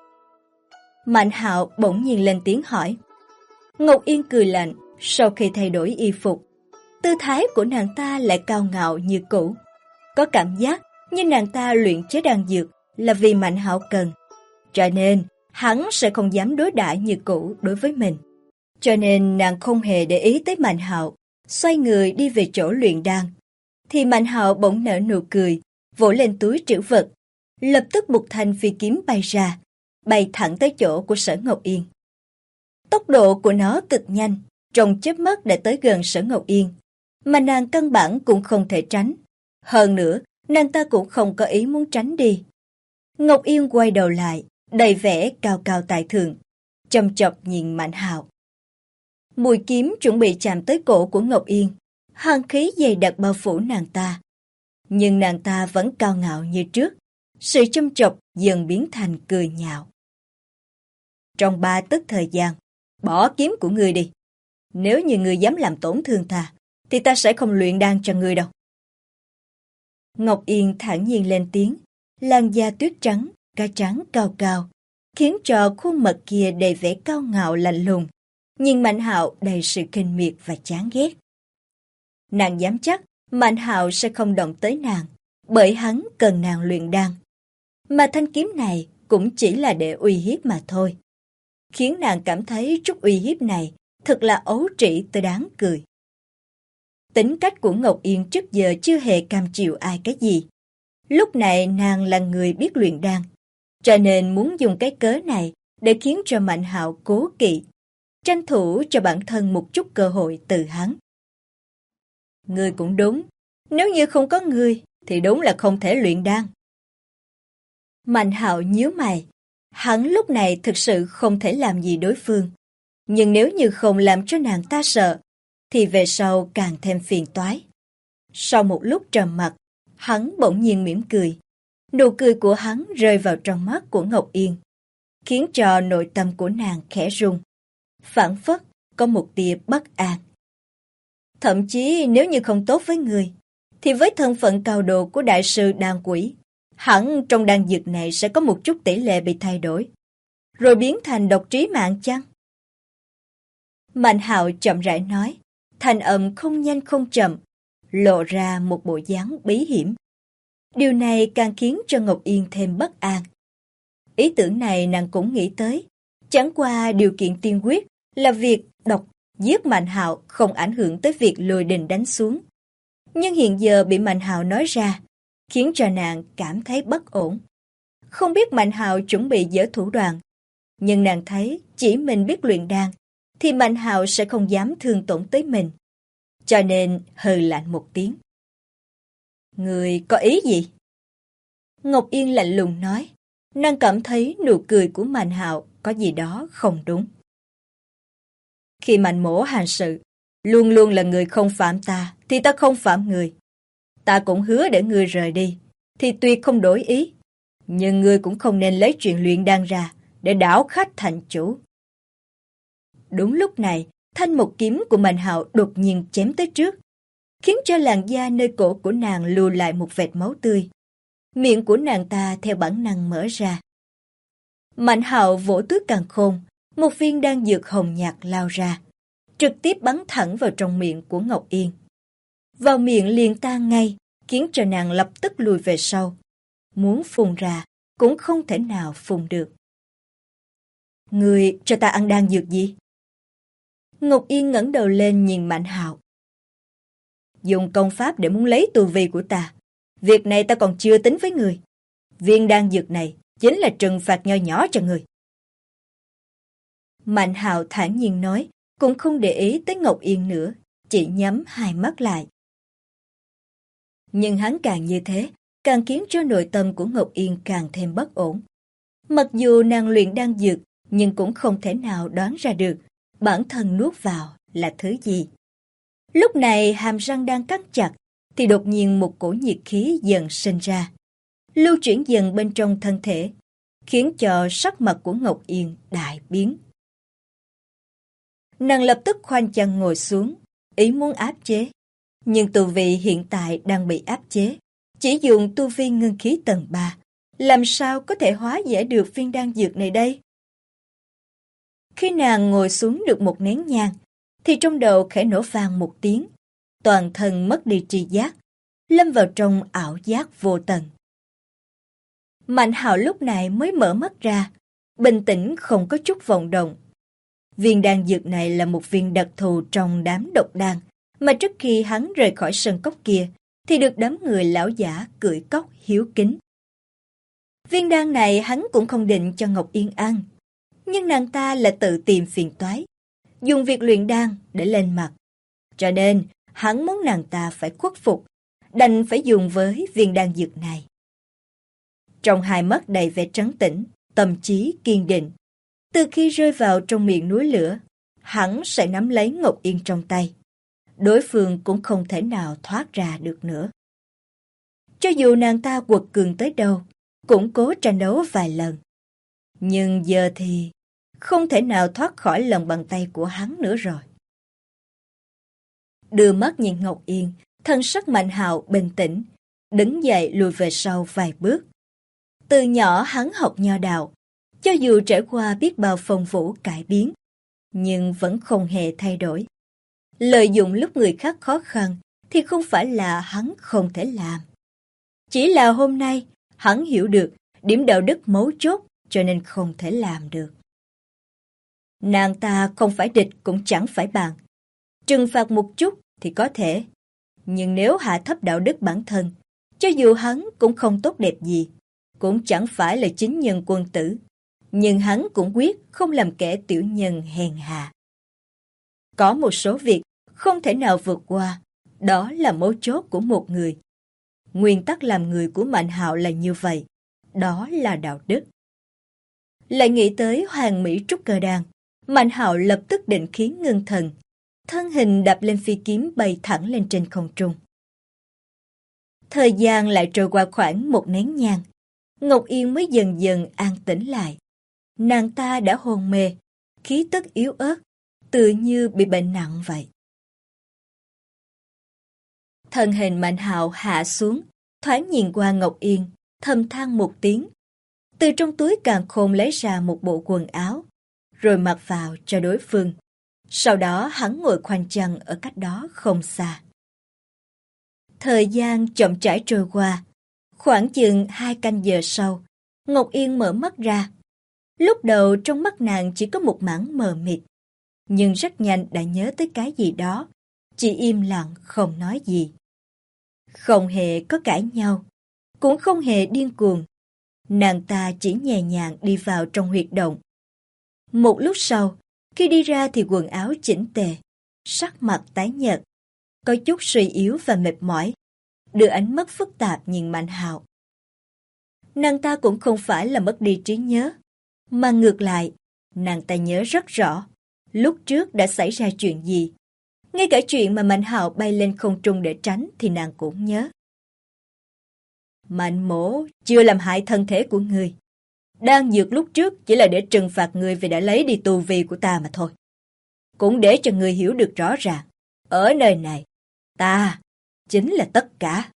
Mạnh Hạo bỗng nhiên lên tiếng hỏi. Ngọc Yên cười lạnh, sau khi thay đổi y phục, tư thái của nàng ta lại cao ngạo như cũ. Có cảm giác như nàng ta luyện chế đan dược là vì Mạnh Hạo cần, cho nên hắn sẽ không dám đối đãi như cũ đối với mình. Cho nên nàng không hề để ý tới Mạnh Hạo, xoay người đi về chỗ luyện đan. Thì Mạnh Hạo bỗng nở nụ cười, vỗ lên túi trữ vật, lập tức một thanh phi kiếm bay ra, bay thẳng tới chỗ của Sở Ngọc Yên. Tốc độ của nó cực nhanh, trong chớp mắt đã tới gần Sở Ngọc Yên, mà nàng căn bản cũng không thể tránh. Hơn nữa, nàng ta cũng không có ý muốn tránh đi. Ngọc Yên quay đầu lại, đầy vẻ cao cao tại thượng, chăm chọc nhìn Mạnh Hạo. Mũi kiếm chuẩn bị chạm tới cổ của Ngọc Yên, hàn khí dày đặc bao phủ nàng ta. Nhưng nàng ta vẫn cao ngạo như trước, sự chăm chọc dần biến thành cười nhạo. Trong 3 tức thời gian, bỏ kiếm của ngươi đi. Nếu như ngươi dám làm tổn thương ta, thì ta sẽ không luyện đan cho ngươi đâu. Ngọc Yên thản nhiên lên tiếng, làn da tuyết trắng, cá trắng cao cao, khiến cho khuôn mặt kia đầy vẻ cao ngạo lạnh lùng, nhìn Mạnh Hạo đầy sự khinh miệt và chán ghét. Nàng dám chắc Mạnh Hạo sẽ không động tới nàng, bởi hắn cần nàng luyện đan. Mà thanh kiếm này cũng chỉ là để uy hiếp mà thôi, khiến nàng cảm thấy chút uy hiếp này thật là ấu trĩ tới đáng cười. Tính cách của Ngọc Yên trước giờ chưa hề cam chịu ai cái gì. Lúc này nàng là người biết luyện đan, cho nên muốn dùng cái cớ này để khiến cho Mạnh Hạo cố kỵ, tranh thủ cho bản thân một chút cơ hội từ hắn. Ngươi cũng đúng, nếu như không có ngươi thì đúng là không thể luyện đan. Mạnh Hạo nhíu mày, hắn lúc này thực sự không thể làm gì đối phương. Nhưng nếu như không làm cho nàng ta sợ, thì về sau càng thêm phiền toái. Sau một lúc trầm mặc, hắn bỗng nhiên mỉm cười. Nụ cười của hắn rơi vào trong mắt của Ngọc Yên, khiến cho nội tâm của nàng khẽ rung, phảng phất có một tia bất an. Thậm chí nếu như không tốt với người, thì với thân phận cao độ của đại sư đan quỷ, hẳn trong đan dược này sẽ có một chút tỷ lệ bị thay đổi, rồi biến thành độc trí mạng chăng? Mạnh Hạo chậm rãi nói, thanh âm không nhanh không chậm, lộ ra một bộ dáng bí hiểm. Điều này càng khiến cho Ngọc Yên thêm bất an. Ý tưởng này nàng cũng nghĩ tới, chẳng qua điều kiện tiên quyết là việc độc giết Mạnh Hạo không ảnh hưởng tới việc lôi đình đánh xuống. Nhưng hiện giờ bị Mạnh Hạo nói ra, khiến cho nàng cảm thấy bất ổn. Không biết Mạnh Hạo chuẩn bị giở thủ đoạn, nhưng nàng thấy chỉ mình biết luyện đan, thì Mạnh Hạo sẽ không dám thương tổn tới mình. Cho nên hừ lạnh một tiếng. Người có ý gì? Ngọc Yên lạnh lùng nói, nàng cảm thấy nụ cười của Mạnh Hạo có gì đó không đúng. Khi Mạnh mỗ hành sự, luôn luôn là người không phạm ta, thì ta không phạm người. Ta cũng hứa để ngươi rời đi, thì tuyệt không đổi ý. Nhưng ngươi cũng không nên lấy chuyện luyện đan ra, để đảo khách thành chủ. Đúng lúc này, thanh một kiếm của Mạnh Hạo đột nhiên chém tới trước, khiến cho làn da nơi cổ của nàng lưu lại một vệt máu tươi. Miệng của nàng ta theo bản năng mở ra. Mạnh Hạo vỗ túi càn khôn, một viên đan dược hồng nhạt lao ra, trực tiếp bắn thẳng vào trong miệng của Ngọc Yên. Vào miệng liền tan ngay, khiến cho nàng lập tức lùi về sau. Muốn phun ra, cũng không thể nào phun được. Người cho ta ăn đan dược gì? Ngọc Yên ngẩng đầu lên nhìn Mạnh Hạo. dùng công pháp để muốn lấy tu vi của ta. Việc này ta còn chưa tính với người. Viên đan dược này chính là trừng phạt nho nhỏ cho người. Mạnh Hạo thản nhiên nói, cũng không để ý tới Ngọc Yên nữa, chỉ nhắm hai mắt lại. Nhưng hắn càng như thế, càng khiến cho nội tâm của Ngọc Yên càng thêm bất ổn. Mặc dù nàng luyện đan dược, nhưng cũng không thể nào đoán ra được bản thân nuốt vào là thứ gì. Lúc này hàm răng đang cắn chặt, thì đột nhiên một cổ nhiệt khí dần sinh ra, lưu chuyển dần bên trong thân thể, khiến cho sắc mặt của Ngọc Yên đại biến. Nàng lập tức khoanh chân ngồi xuống, ý muốn áp chế. Nhưng tu vi hiện tại đang bị áp chế, chỉ dùng tu vi ngưng khí tầng 3, làm sao có thể hóa giải được viên đan dược này đây? Khi nàng ngồi xuống được một nén nhang, thì trong đầu khẽ nổ vang một tiếng, toàn thân mất đi tri giác, lâm vào trong ảo giác vô tận. Mạnh Hạo lúc này mới mở mắt ra, bình tĩnh không có chút vọng động. Viên đan dược này là một viên đặc thù trong đám độc đan, mà trước khi hắn rời khỏi sân cốc kia, thì được đám người lão giả cưỡi cốc hiếu kính. Viên đan này hắn cũng không định cho Ngọc Yên ăn, nhưng nàng ta là tự tìm phiền toái, dùng việc luyện đan để lên mặt. Cho nên, hắn muốn nàng ta phải khuất phục, đành phải dùng với viên đan dược này. Trong hai mắt đầy vẻ trấn tĩnh, tâm trí kiên định, từ khi rơi vào trong miệng núi lửa, hắn sẽ nắm lấy Ngọc Yên trong tay. Đối phương cũng không thể nào thoát ra được nữa. Cho dù nàng ta quật cường tới đâu, cũng cố tranh đấu vài lần. Nhưng giờ thì không thể nào thoát khỏi lòng bàn tay của hắn nữa rồi. Đưa mắt nhìn Ngọc Yên, thân sắc Mạnh Hạo bình tĩnh, đứng dậy lùi về sau vài bước. Từ nhỏ hắn học nho đạo, cho dù trải qua biết bao phong vũ cải biến, nhưng vẫn không hề thay đổi. Lợi dụng lúc người khác khó khăn thì không phải là hắn không thể làm. Chỉ là hôm nay hắn hiểu được điểm đạo đức mấu chốt cho nên không thể làm được. Nàng ta không phải địch cũng chẳng phải bạn. Trừng phạt một chút thì có thể. Nhưng nếu hạ thấp đạo đức bản thân, cho dù hắn cũng không tốt đẹp gì, cũng chẳng phải là chính nhân quân tử. Nhưng hắn cũng quyết không làm kẻ tiểu nhân hèn hạ. Có một số việc không thể nào vượt qua, đó là mấu chốt của một người. Nguyên tắc làm người của Mạnh Hạo là như vậy, đó là đạo đức. Lại nghĩ tới Hoàng Mỹ Trúc Cơ Đan, Mạnh Hạo lập tức định khí ngưng thần, thân hình đạp lên phi kiếm bay thẳng lên trên không trung. Thời gian lại trôi qua khoảng một nén nhang, Ngọc Yên mới dần dần an tĩnh lại. Nàng ta đã hôn mê, khí tức yếu ớt, tựa như bị bệnh nặng vậy. Thân hình Mạnh Hạo hạ xuống, thoáng nhìn qua Ngọc Yên, thầm than một tiếng. Từ trong túi càn khôn lấy ra một bộ quần áo, rồi mặc vào cho đối phương. Sau đó hắn ngồi khoanh chân ở cách đó không xa. Thời gian chậm rãi trôi qua, khoảng chừng 2 canh giờ sau, Ngọc Yên mở mắt ra. Lúc đầu trong mắt nàng chỉ có một mảng mờ mịt, nhưng rất nhanh đã nhớ tới cái gì đó, chỉ im lặng không nói gì. Không hề có cãi nhau, cũng không hề điên cuồng. Nàng ta chỉ nhẹ nhàng đi vào trong huyệt động. Một lúc sau, khi đi ra thì quần áo chỉnh tề, sắc mặt tái nhợt, có chút suy yếu và mệt mỏi, đưa ánh mắt phức tạp nhìn Mạnh Hạo. Nàng ta cũng không phải là mất đi trí nhớ, mà ngược lại, nàng ta nhớ rất rõ lúc trước đã xảy ra chuyện gì. Ngay cả chuyện mà Mạnh Hạo bay lên không trung để tránh thì nàng cũng nhớ. Mạnh mỗ chưa làm hại thân thể của ngươi. Đan dược lúc trước chỉ là để trừng phạt ngươi vì đã lấy đi tu vi của ta mà thôi. Cũng để cho ngươi hiểu được rõ ràng, ở nơi này, ta chính là tất cả.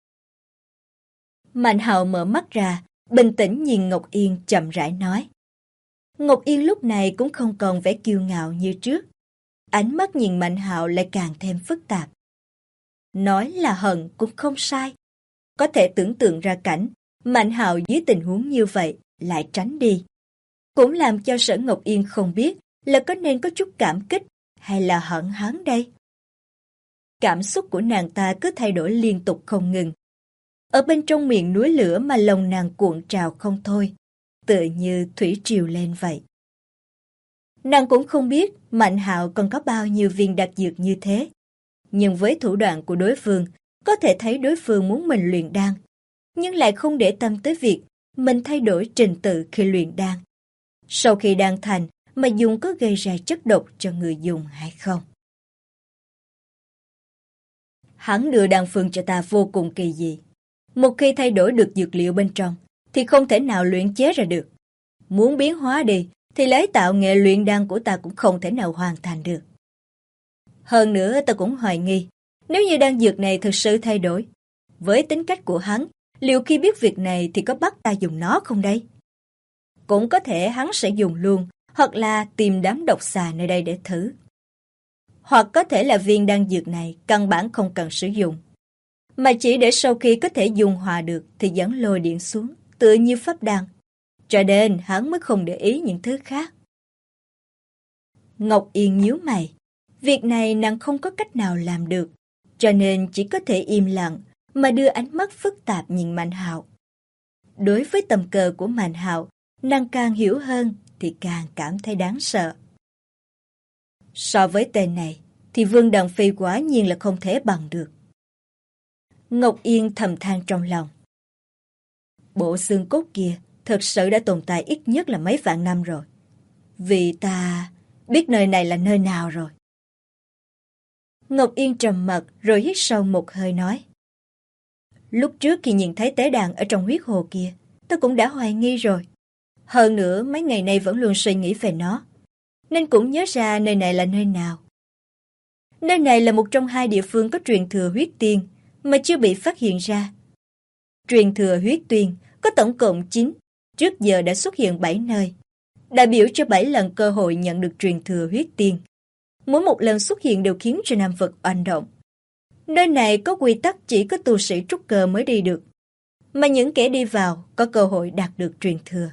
Mạnh Hạo mở mắt ra, bình tĩnh nhìn Ngọc Yên chậm rãi nói. Ngọc Yên lúc này cũng không còn vẻ kiêu ngạo như trước. Ánh mắt nhìn Mạnh Hạo lại càng thêm phức tạp. Nói là hận cũng không sai. Có thể tưởng tượng ra cảnh Mạnh Hạo dưới tình huống như vậy lại tránh đi. Cũng làm cho Sở Ngọc Yên không biết là có nên có chút cảm kích hay là hận hắn đây. cảm xúc của nàng ta cứ thay đổi liên tục không ngừng. Ở bên trong miệng núi lửa mà lòng nàng cuộn trào không thôi, tựa như thủy triều lên vậy. Nàng cũng không biết Mạnh Hạo còn có bao nhiêu viên đặc dược như thế. Nhưng với thủ đoạn của đối phương, có thể thấy đối phương muốn mình luyện đan, nhưng lại không để tâm tới việc mình thay đổi trình tự khi luyện đan. Sau khi đan thành mà dùng có gây ra chất độc cho người dùng hay không? Hắn đưa đan phương cho ta vô cùng kỳ dị. Một khi thay đổi được dược liệu bên trong, thì không thể nào luyện chế ra được. Muốn biến hóa đi, thì lấy tạo nghệ luyện đan của ta cũng không thể nào hoàn thành được. Hơn nữa ta cũng hoài nghi, nếu như đan dược này thực sự thay đổi, với tính cách của hắn, liệu khi biết việc này thì có bắt ta dùng nó không đây? Cũng có thể hắn sẽ dùng luôn, hoặc là tìm đám độc xà nơi đây để thử. Hoặc có thể là viên đan dược này căn bản không cần sử dụng, mà chỉ để sau khi có thể dung hòa được thì dẫn lôi điện xuống, tựa như pháp đan. Cho nên hắn mới không để ý những thứ khác. Ngọc Yên nhíu mày. Việc này nàng không có cách nào làm được, cho nên chỉ có thể im lặng mà đưa ánh mắt phức tạp nhìn Mạnh Hạo. Đối với tầm cờ của Mạnh Hạo, nàng càng hiểu hơn thì càng cảm thấy đáng sợ. So với tên này, thì Vương Đằng Phi quả nhiên là không thể bằng được. Ngọc Yên thầm than trong lòng. Bộ xương cốt kia thật sự đã tồn tại ít nhất là mấy vạn năm rồi. Vì ta biết nơi này là nơi nào rồi. Ngọc Yên trầm mặc rồi hít sâu một hơi nói. Lúc trước khi nhìn thấy tế đàn ở trong huyết hồ kia, ta cũng đã hoài nghi rồi. Hơn nữa mấy ngày nay vẫn luôn suy nghĩ về nó, nên cũng nhớ ra nơi này là nơi nào. Nơi này là một trong hai địa phương có truyền thừa huyết tiên mà chưa bị phát hiện ra. Truyền thừa huyết tiên có tổng cộng 9, trước giờ đã xuất hiện 7 nơi, đại biểu cho 7 lần cơ hội nhận được truyền thừa huyết tiên. Mỗi một lần xuất hiện đều khiến cho Nam Vực oanh động. Nơi này có quy tắc chỉ có tu sĩ trúc cơ mới đi được, mà những kẻ đi vào có cơ hội đạt được truyền thừa.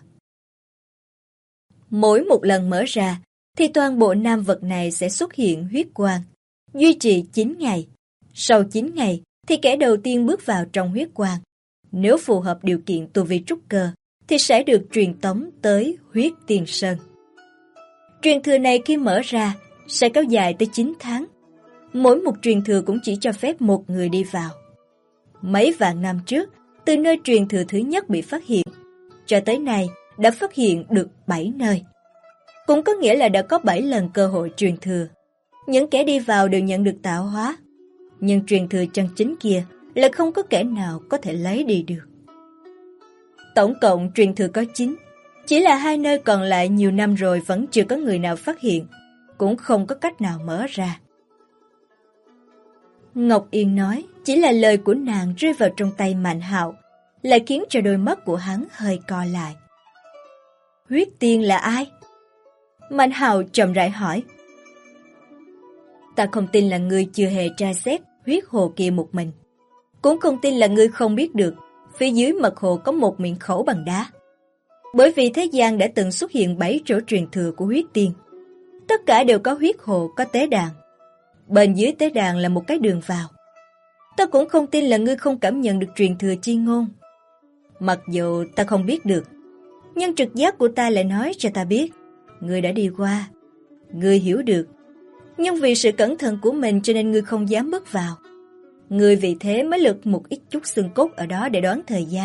Mỗi một lần mở ra, thì toàn bộ Nam Vực này sẽ xuất hiện huyết quang, duy trì 9 ngày. Sau 9 ngày, thì kẻ đầu tiên bước vào trong huyết quang. Nếu phù hợp điều kiện tu vi trúc cơ, thì sẽ được truyền tống tới huyết tiên sơn. Truyền thừa này khi mở ra, sẽ kéo dài tới 9 tháng. Mỗi một truyền thừa cũng chỉ cho phép một người đi vào. Mấy vạn năm trước, từ nơi truyền thừa thứ nhất bị phát hiện, cho tới nay đã phát hiện được 7 nơi. Cũng có nghĩa là đã có 7 lần cơ hội truyền thừa. Những kẻ đi vào đều nhận được tạo hóa. Nhưng truyền thừa chân chính kia là không có kẻ nào có thể lấy đi được. Tổng cộng truyền thừa có 9. Chỉ là 2 nơi còn lại nhiều năm rồi vẫn chưa có người nào phát hiện, cũng không có cách nào mở ra. Ngọc Yên nói, chỉ là lời của nàng rơi vào trong tay Mạnh Hạo, lại khiến cho đôi mắt của hắn hơi co lại. Huyết tiên là ai? Mạnh Hạo chậm rãi hỏi. Ta không tin là ngươi chưa hề tra xét huyết hồ kia một mình. Cũng không tin là ngươi không biết được phía dưới mật hồ có một miệng khẩu bằng đá. Bởi vì thế gian đã từng xuất hiện 7 chỗ truyền thừa của huyết tiên. Tất cả đều có huyết hồ, có tế đàn. Bên dưới tế đàn là một cái đường vào. Ta cũng không tin là ngươi không cảm nhận được truyền thừa chi ngôn. Mặc dù ta không biết được, nhưng trực giác của ta lại nói cho ta biết ngươi đã đi qua. Ngươi hiểu được, nhưng vì sự cẩn thận của mình cho nên ngươi không dám bước vào. Ngươi vì thế mới lượt một ít chút xương cốt ở đó để đoán thời gian.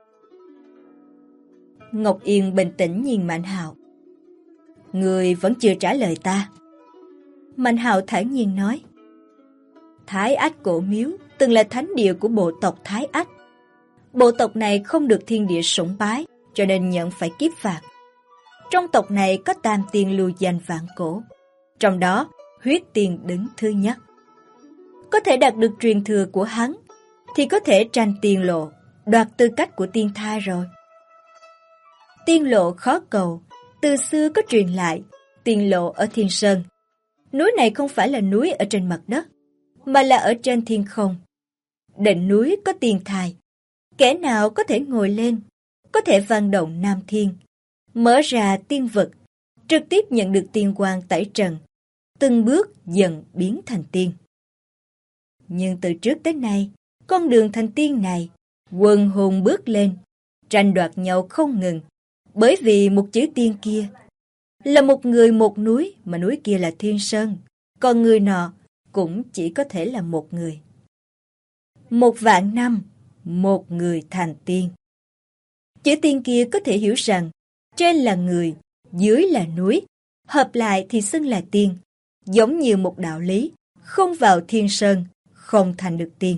Ngọc Yên bình tĩnh nhìn Mạnh Hạo. Ngươi vẫn chưa trả lời ta. Mạnh Hạo thản nhiên nói. Thái Ách Cổ Miếu từng là thánh địa của bộ tộc Thái Ách. Bộ tộc này không được thiên địa sủng bái, cho nên nhận phải kiếp phạt. Trong tộc này có tam tiên lưu danh vạn cổ, trong đó huyết tiên đứng thứ nhất. Có thể đạt được truyền thừa của hắn, thì có thể tranh tiên lộ, đoạt tư cách của tiên thai rồi. Tiên lộ khó cầu, từ xưa có truyền lại, tiên lộ ở Thiên Sơn. Núi này không phải là núi ở trên mặt đất, mà là ở trên thiên không. Đỉnh núi có tiên thai, kẻ nào có thể ngồi lên, có thể vang động Nam Thiên, mở ra tiên vực, trực tiếp nhận được tiên quang tẩy trần, từng bước dần biến thành tiên. Nhưng từ trước tới nay, con đường thành tiên này, quần hùng bước lên, tranh đoạt nhau không ngừng, bởi vì một chữ tiên kia là một người một núi, mà núi kia là Thiên Sơn, còn người nọ cũng chỉ có thể là một người. 1.000.000 năm, một người thành tiên. Chữ tiên kia có thể hiểu rằng trên là người, dưới là núi, hợp lại thì xưng là tiên, giống như một đạo lý, không vào Thiên Sơn, không thành được tiên.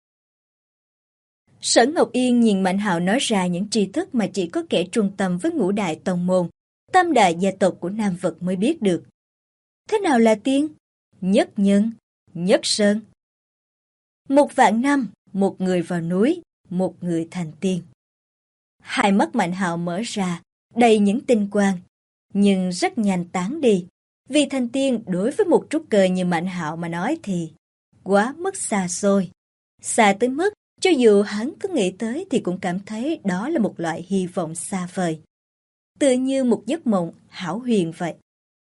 Sở Ngọc Yên nhìn Mạnh Hạo nói ra những tri thức mà chỉ có kẻ trung tâm với ngũ đại tông môn, tam đại gia tộc của Nam Vực mới biết được. Thế nào là tiên? Nhất nhân, nhất sơn. 1.000.000 năm, một người vào núi, một người thành tiên. Hai mắt Mạnh Hạo mở ra, đầy những tinh quang, nhưng rất nhanh tán đi, vì thành tiên đối với một trúc cơ như Mạnh Hạo mà nói thì quá mức xa xôi. Xa tới mức cho dù hắn cứ nghĩ tới thì cũng cảm thấy đó là một loại hy vọng xa vời, tựa như một giấc mộng hão huyền vậy.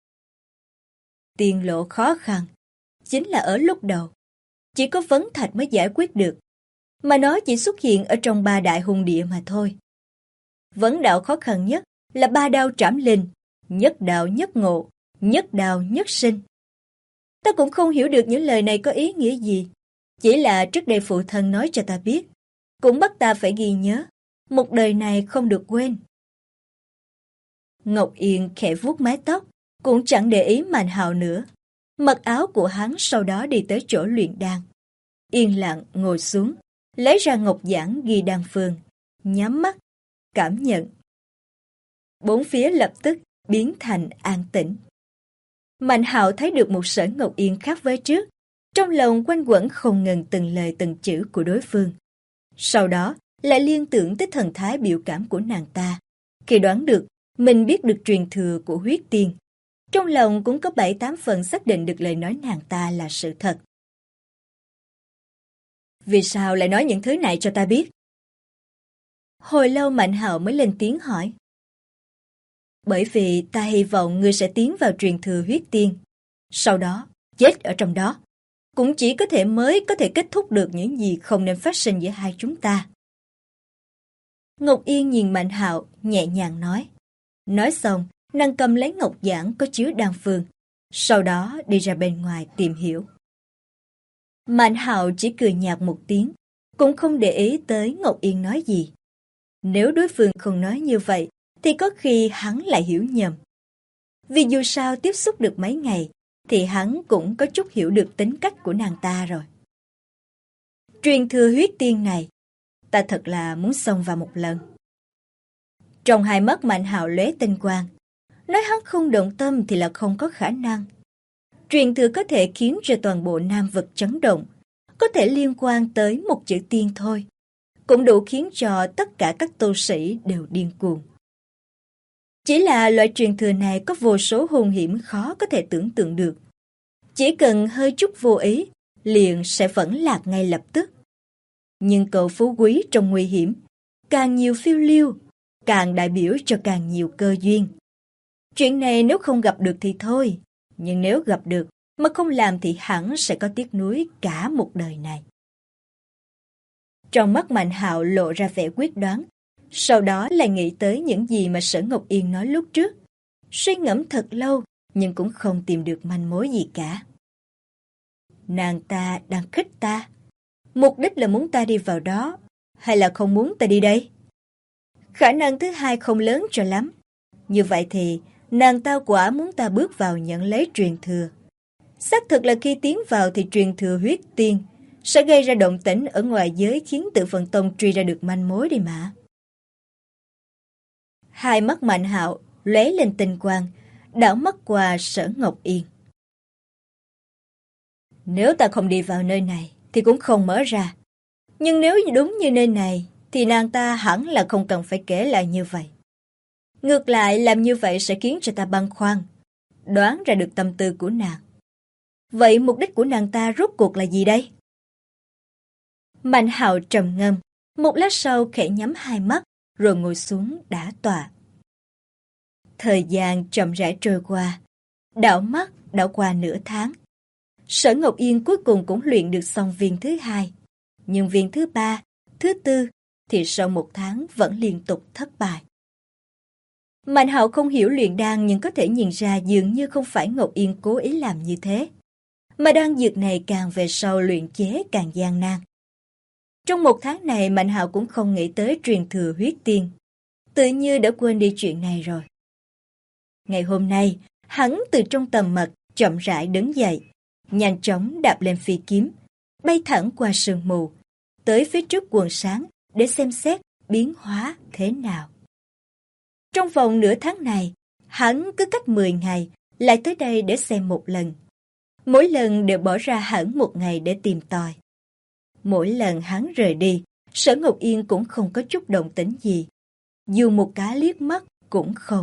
Tiên lộ khó khăn chính là ở lúc đầu, chỉ có vấn thạch mới giải quyết được, mà nó chỉ xuất hiện ở trong 3 đại hung địa mà thôi. Vấn đạo khó khăn nhất là 3 đao trảm linh, nhất đạo nhất ngộ, nhất đao nhất sinh. Ta cũng không hiểu được những lời này có ý nghĩa gì, chỉ là trước đây phụ thân nói cho ta biết, cũng bắt ta phải ghi nhớ, một đời này không được quên. Ngọc Yên khẽ vuốt mái tóc, cũng chẳng để ý Mạnh Hạo nữa. Mặc áo của hắn sau đó đi tới chỗ luyện đan. Yên lặng ngồi xuống, lấy ra ngọc giản ghi đan phương, nhắm mắt, cảm nhận. Bốn phía lập tức biến thành an tĩnh. Mạnh Hạo thấy được một Sở Ngọc Yên khác với trước, trong lòng quanh quẩn không ngừng từng lời từng chữ của đối phương. Sau đó lại liên tưởng tới thần thái biểu cảm của nàng ta. Khi đoán được mình biết được truyền thừa của huyết tiên, trong lòng cũng có 7-8 phần xác định được lời nói nàng ta là sự thật. Vì sao lại nói những thứ này cho ta biết? Hồi lâu Mạnh Hạo mới lên tiếng hỏi. Bởi vì ta hy vọng ngươi sẽ tiến vào truyền thừa huyết tiên, sau đó chết ở trong đó, cũng chỉ có thể mới có thể kết thúc được những gì không nên phát sinh giữa hai chúng ta. Ngọc Yên nhìn Mạnh Hạo nhẹ nhàng nói. Nói xong, nàng cầm lấy ngọc giản có chứa đan phương, sau đó đi ra bên ngoài tìm hiểu. Mạnh Hạo chỉ cười nhạt một tiếng, cũng không để ý tới Ngọc Yên nói gì. Nếu đối phương không nói như vậy, thì có khi hắn lại hiểu nhầm. Vì dù sao tiếp xúc được mấy ngày, thì hắn cũng có chút hiểu được tính cách của nàng ta rồi. Truyền thừa huyết tiên này, ta thật là muốn xông vào một lần. Trong hai mắt Mạnh Hạo lóe tinh quang, nói hắn không động tâm thì là không có khả năng. Truyền thừa có thể khiến cho toàn bộ Nam Vực chấn động, có thể liên quan tới một chữ tiên thôi, cũng đủ khiến cho tất cả các tu sĩ đều điên cuồng. Chỉ là loại truyền thừa này có vô số hung hiểm khó có thể tưởng tượng được. Chỉ cần hơi chút vô ý, liền sẽ vẫn lạc ngay lập tức. Nhưng cậu phú quý trong nguy hiểm, càng nhiều phiêu lưu, càng đại biểu cho càng nhiều cơ duyên. Chuyện này nếu không gặp được thì thôi, nhưng nếu gặp được mà không làm thì hẳn sẽ có tiếc nuối cả một đời này. Trong mắt Mạnh Hạo lộ ra vẻ quyết đoán, sau đó lại nghĩ tới những gì mà Sở Ngọc Yên nói lúc trước. Suy ngẫm thật lâu, nhưng cũng không tìm được manh mối gì cả. Nàng ta đang khích ta. Mục đích là muốn ta đi vào đó, hay là không muốn ta đi đây? Khả năng thứ hai không lớn cho lắm. Như vậy thì, nàng ta quả muốn ta bước vào nhận lấy truyền thừa. Xác thực là khi tiến vào thì truyền thừa huyết tiên sẽ gây ra động tĩnh ở ngoài giới, khiến Tự Vận Tông truy ra được manh mối đi mà. Hai mắt Mạnh Hạo lóe lên tinh quang, đảo mắt qua Sở Ngọc Yên. Nếu ta không đi vào nơi này thì cũng không mở ra. Nhưng nếu đúng như nơi này thì nàng ta hẳn là không cần phải kể lại như vậy. Ngược lại làm như vậy sẽ khiến cho ta băn khoăn, đoán ra được tâm tư của nàng. Vậy mục đích của nàng ta rốt cuộc là gì đây? Mạnh Hạo trầm ngâm, một lát sau khẽ nhắm hai mắt rồi ngồi xuống đả tọa. Thời gian chậm rãi trôi qua, đảo mắt đã qua nửa tháng. Sở Ngọc Yên cuối cùng cũng luyện được xong viên thứ 2. Nhưng viên thứ 3, thứ 4 thì sau 1 tháng vẫn liên tục thất bại. Mạnh Hạo không hiểu luyện đan nhưng có thể nhìn ra dường như không phải Ngọc Yên cố ý làm như thế. Mà đan dược này càng về sau luyện chế càng gian nan. Trong 1 tháng này Mạnh Hạo cũng không nghĩ tới truyền thừa huyết tiên. Tự như đã quên đi chuyện này rồi. Ngày hôm nay, hắn từ trong tầm mật chậm rãi đứng dậy, nhanh chóng đạp lên phi kiếm, bay thẳng qua sương mù, tới phía trước quần sáng để xem xét biến hóa thế nào. Trong vòng nửa tháng này, hắn cứ cách 10 ngày lại tới đây để xem một lần. Mỗi lần đều bỏ ra hẳn 1 ngày để tìm tòi. Mỗi lần hắn rời đi, Sở Ngọc Yên cũng không có chút động tĩnh gì. Dù một cái liếc mắt cũng không.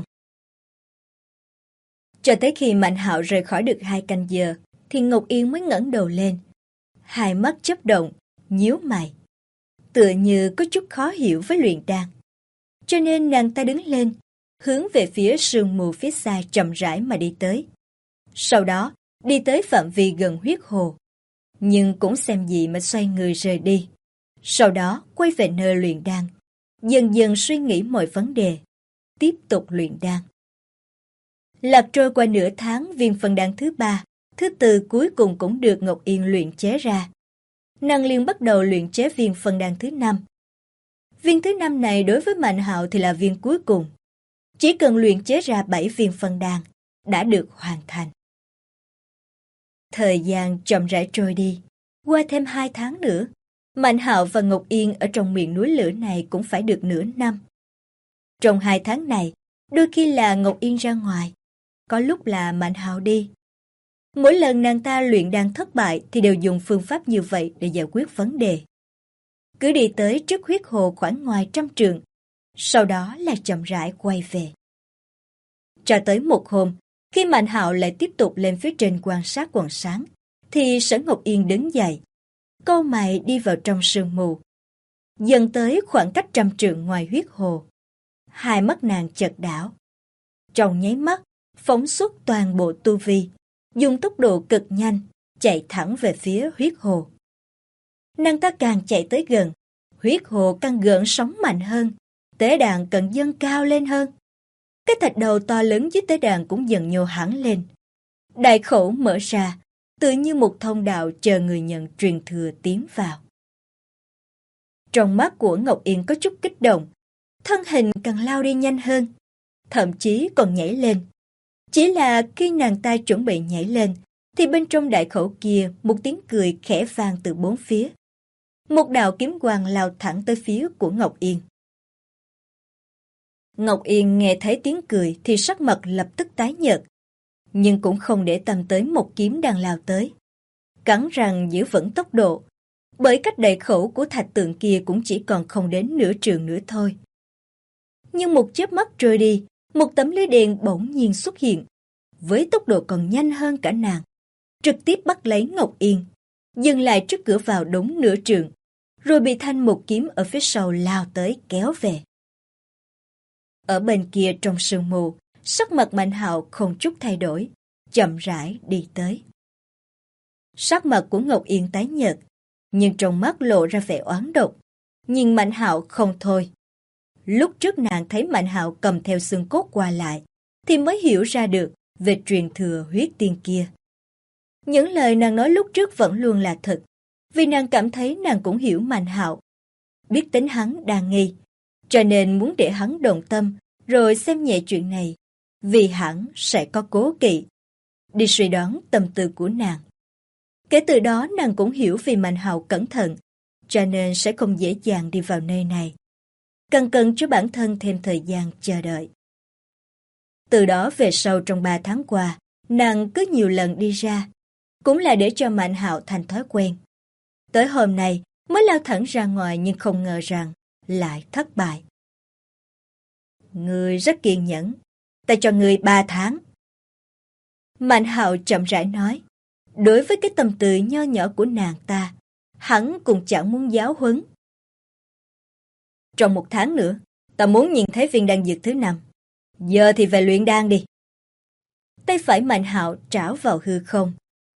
Cho tới khi Mạnh Hạo rời khỏi được 2 canh giờ, thì Ngọc Yên mới ngẩng đầu lên. Hai mắt chớp động, nhíu mày. Tựa như có chút khó hiểu với luyện đan. Cho nên nàng ta đứng lên, hướng về phía sương mù phía xa chậm rãi mà đi tới. Sau đó, đi tới phạm vi gần huyết hồ. Nhưng cũng xem gì mà xoay người rời đi. Sau đó, quay về nơi luyện đan. Dần dần suy nghĩ mọi vấn đề. Tiếp tục luyện đan. Lạc trôi qua nửa tháng, viên phân đan thứ 3, thứ 4 cuối cùng cũng được Ngọc Yên luyện chế ra. Nàng liền bắt đầu luyện chế viên phân đan thứ 5. Viên thứ 5 này đối với Mạnh Hạo thì là viên cuối cùng. Chỉ cần luyện chế ra 7 viên phân đan đã được hoàn thành. Thời gian chậm rãi trôi đi. Qua thêm 2 tháng nữa, Mạnh Hạo và Ngọc Yên ở trong miệng núi lửa này cũng phải được nửa năm. Trong 2 tháng này, đôi khi là Ngọc Yên ra ngoài, có lúc là Mạnh Hạo đi. Mỗi lần nàng ta luyện đan thất bại thì đều dùng phương pháp như vậy để giải quyết vấn đề. Cứ đi tới trước huyết hồ khoảng ngoài 100 trượng, sau đó là chậm rãi quay về. Cho tới một hôm, khi Mạnh Hạo lại tiếp tục lên phía trên quan sát quần sáng, thì Sở Ngọc Yên đứng dậy, cau mày đi vào trong sương mù. Dần tới khoảng cách 100 trượng ngoài huyết hồ, hai mắt nàng chợt đảo. Trong nháy mắt, phóng xuất toàn bộ tu vi, dùng tốc độ cực nhanh, chạy thẳng về phía huyết hồ. Nàng ta càng chạy tới gần, huyết hồ càng gợn sóng mạnh hơn, tế đàn càng dâng cao lên hơn. Cái thạch đầu to lớn dưới tế đàn cũng dần nhô hẳn lên. Đại khẩu mở ra, tựa như một thông đạo chờ người nhận truyền thừa tiến vào. Trong mắt của Ngọc Yên có chút kích động, thân hình càng lao đi nhanh hơn, thậm chí còn nhảy lên. Chỉ là khi nàng ta chuẩn bị nhảy lên, thì bên trong đại khẩu kia một tiếng cười khẽ vang từ bốn phía. Một đạo kiếm quang lao thẳng tới phía của Ngọc Yên. Ngọc Yên nghe thấy tiếng cười thì sắc mặt lập tức tái nhợt, nhưng cũng không để tâm tới một kiếm đang lao tới. Cắn răng giữ vững tốc độ, bởi cách đại khẩu của thạch tượng kia cũng chỉ còn không đến nửa trượng nữa thôi. Nhưng một chớp mắt trôi đi, một tấm lưới đèn bỗng nhiên xuất hiện, với tốc độ còn nhanh hơn cả nàng, trực tiếp bắt lấy Ngọc Yên, dừng lại trước cửa vào đúng nửa trượng, rồi bị thanh một kiếm ở phía sau lao tới kéo về. Ở bên kia trong sương mù, sắc mặt Mạnh Hạo không chút thay đổi, chậm rãi đi tới. Sắc mặt của Ngọc Yên tái nhợt, nhưng trong mắt lộ ra vẻ oán độc, nhưng Mạnh Hạo không thôi. Lúc trước nàng thấy Mạnh Hạo cầm theo xương cốt qua lại, thì mới hiểu ra được về truyền thừa huyết tiên kia. Những lời nàng nói lúc trước vẫn luôn là thật, vì nàng cảm thấy nàng cũng hiểu Mạnh Hạo, biết tính hắn đa nghi, cho nên muốn để hắn đồng tâm, rồi xem nhẹ chuyện này, vì hắn sẽ có cố kỵ, đi suy đoán tâm tư của nàng. Kể từ đó nàng cũng hiểu vì Mạnh Hạo cẩn thận, cho nên sẽ không dễ dàng đi vào nơi này. Cần cho bản thân thêm thời gian chờ đợi. Từ đó về sau trong 3 tháng qua, nàng cứ nhiều lần đi ra, cũng là để cho Mạnh Hạo thành thói quen. Tới hôm nay mới lao thẳng ra ngoài nhưng không ngờ rằng lại thất bại. Ngươi rất kiên nhẫn, ta cho ngươi 3 tháng. Mạnh Hạo chậm rãi nói, đối với cái tâm tư nho nhỏ của nàng ta, hắn cũng chẳng muốn giáo huấn. Trong 1 tháng nữa, ta muốn nhìn thấy viên đan dược thứ 5. Giờ thì về luyện đan đi. Tay phải Mạnh Hạo trảo vào hư không,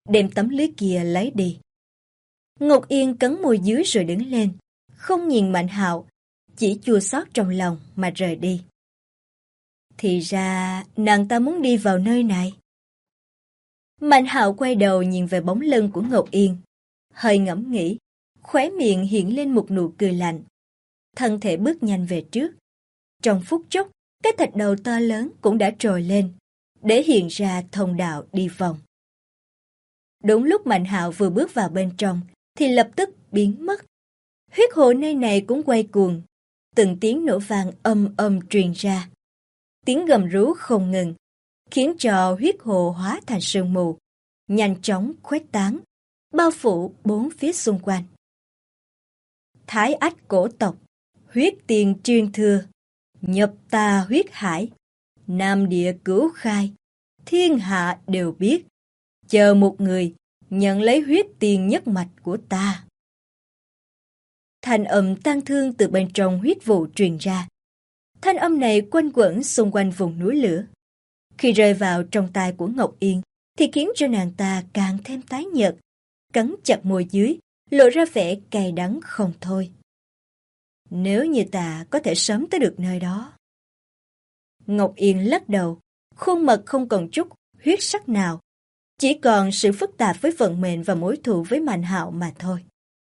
đem tấm lưới kia lấy đi. Ngọc Yên cắn môi dưới rồi đứng lên, không nhìn Mạnh Hạo, chỉ chua xót trong lòng mà rời đi. Thì ra nàng ta muốn đi vào nơi này. Mạnh Hạo quay đầu nhìn về bóng lưng của Ngọc Yên, hơi ngẫm nghĩ, khóe miệng hiện lên một nụ cười lạnh. Thân thể bước nhanh về trước. Trong phút chốc, cái thạch đầu to lớn cũng đã trồi lên, để hiện ra thông đạo đi vòng. Đúng lúc Mạnh Hạo vừa bước vào bên trong, thì lập tức biến mất. Huyết hồ nơi này cũng quay cuồng, từng tiếng nổ vang âm âm truyền ra. Tiếng gầm rú không ngừng, khiến cho huyết hồ hóa thành sương mù, nhanh chóng khuếch tán, bao phủ bốn phía xung quanh. Thái ách cổ tộc, huyết tiền truyền thừa, nhập ta huyết hải, nam địa cửu khai, thiên hạ đều biết, chờ một người nhận lấy huyết tiền nhất mạch của ta. Thanh âm tang thương từ bên trong huyết vụ truyền ra. Thanh âm này quanh quẩn xung quanh vùng núi lửa. Khi rơi vào trong tai của Ngọc Yên, thì khiến cho nàng ta càng thêm tái nhợt, cắn chặt môi dưới, lộ ra vẻ cay đắng không thôi. Nếu như ta có thể sớm tới được nơi đó. Ngọc Yên lắc đầu, khuôn mặt không còn chút huyết sắc nào, chỉ còn sự phức tạp với vận mệnh và mối thù với Mạnh Hạo mà thôi.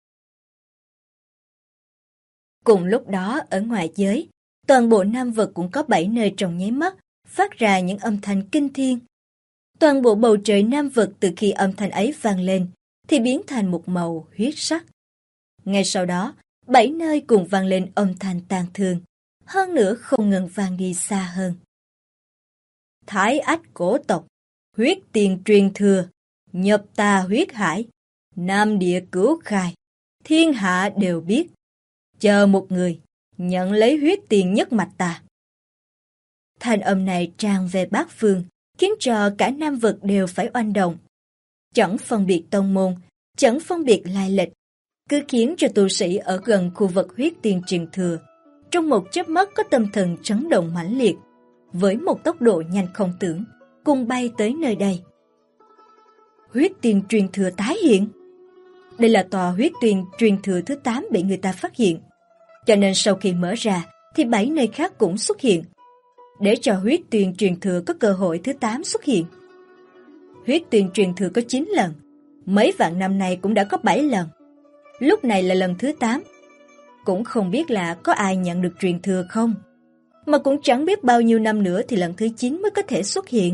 Cùng lúc đó ở ngoại giới, toàn bộ Nam Vực cũng có 7 nơi trong nháy mắt phát ra những âm thanh kinh thiên. Toàn bộ bầu trời Nam Vực từ khi âm thanh ấy vang lên thì biến thành một màu huyết sắc. Ngay sau đó, 7 nơi cùng vang lên âm thanh tang thương, hơn nữa không ngừng vang đi xa hơn. Thái ách cổ tộc, huyết tiền truyền thừa, nhập ta huyết hải, nam địa cửu khai, thiên hạ đều biết, chờ một người nhận lấy huyết tiền nhất mạch ta. Thanh âm này tràn về bát phương, khiến cho cả Nam Vực đều phải oanh động. Chẳng phân biệt tông môn, chẳng phân biệt lai lịch, cứ khiến cho tu sĩ ở gần khu vực huyết tiền truyền thừa, trong một chớp mắt có tâm thần chấn động mãnh liệt, với một tốc độ nhanh không tưởng, cùng bay tới nơi đây. Huyết tiền truyền thừa tái hiện. Đây là tòa huyết tiền truyền thừa thứ 8 bị người ta phát hiện. Cho nên sau khi mở ra, thì 7 nơi khác cũng xuất hiện, để cho huyết tiền truyền thừa có cơ hội thứ 8 xuất hiện. Huyết tiền truyền thừa có 9 lần, mấy vạn năm nay cũng đã có 7 lần. Lúc này là lần thứ 8. Cũng không biết là có ai nhận được truyền thừa không, mà cũng chẳng biết bao nhiêu năm nữa thì lần thứ 9 mới có thể xuất hiện.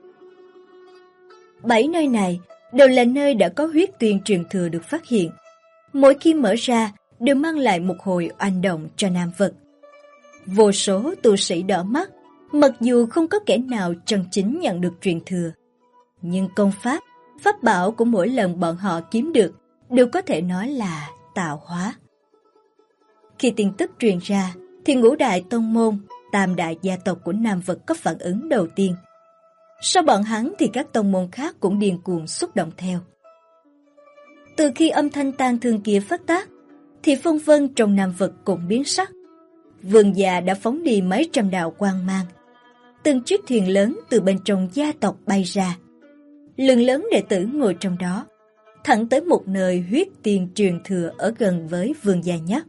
7 nơi này đều là nơi đã có huyết tiền truyền thừa được phát hiện. Mỗi khi mở ra đều mang lại một hồi oanh động cho Nam Vực. Vô số tu sĩ đỏ mắt, mặc dù không có kẻ nào chân chính nhận được truyền thừa, nhưng công pháp, pháp bảo của mỗi lần bọn họ kiếm được đều có thể nói là tạo hóa. Khi tin tức truyền ra, thì ngũ đại tông môn, tam đại gia tộc của Nam Vực có phản ứng đầu tiên. Sau bọn hắn thì các tông môn khác cũng điên cuồng xúc động theo. Từ khi âm thanh tang thương kia phát tác, thì phong vân trong Nam Vực cũng biến sắc. Vương gia đã phóng đi mấy trăm đạo quang mang. Từng chiếc thuyền lớn từ bên trong gia tộc bay ra. Lượng lớn đệ tử ngồi trong đó, thẳng tới một nơi huyết tiền truyền thừa ở gần với vương gia nhất.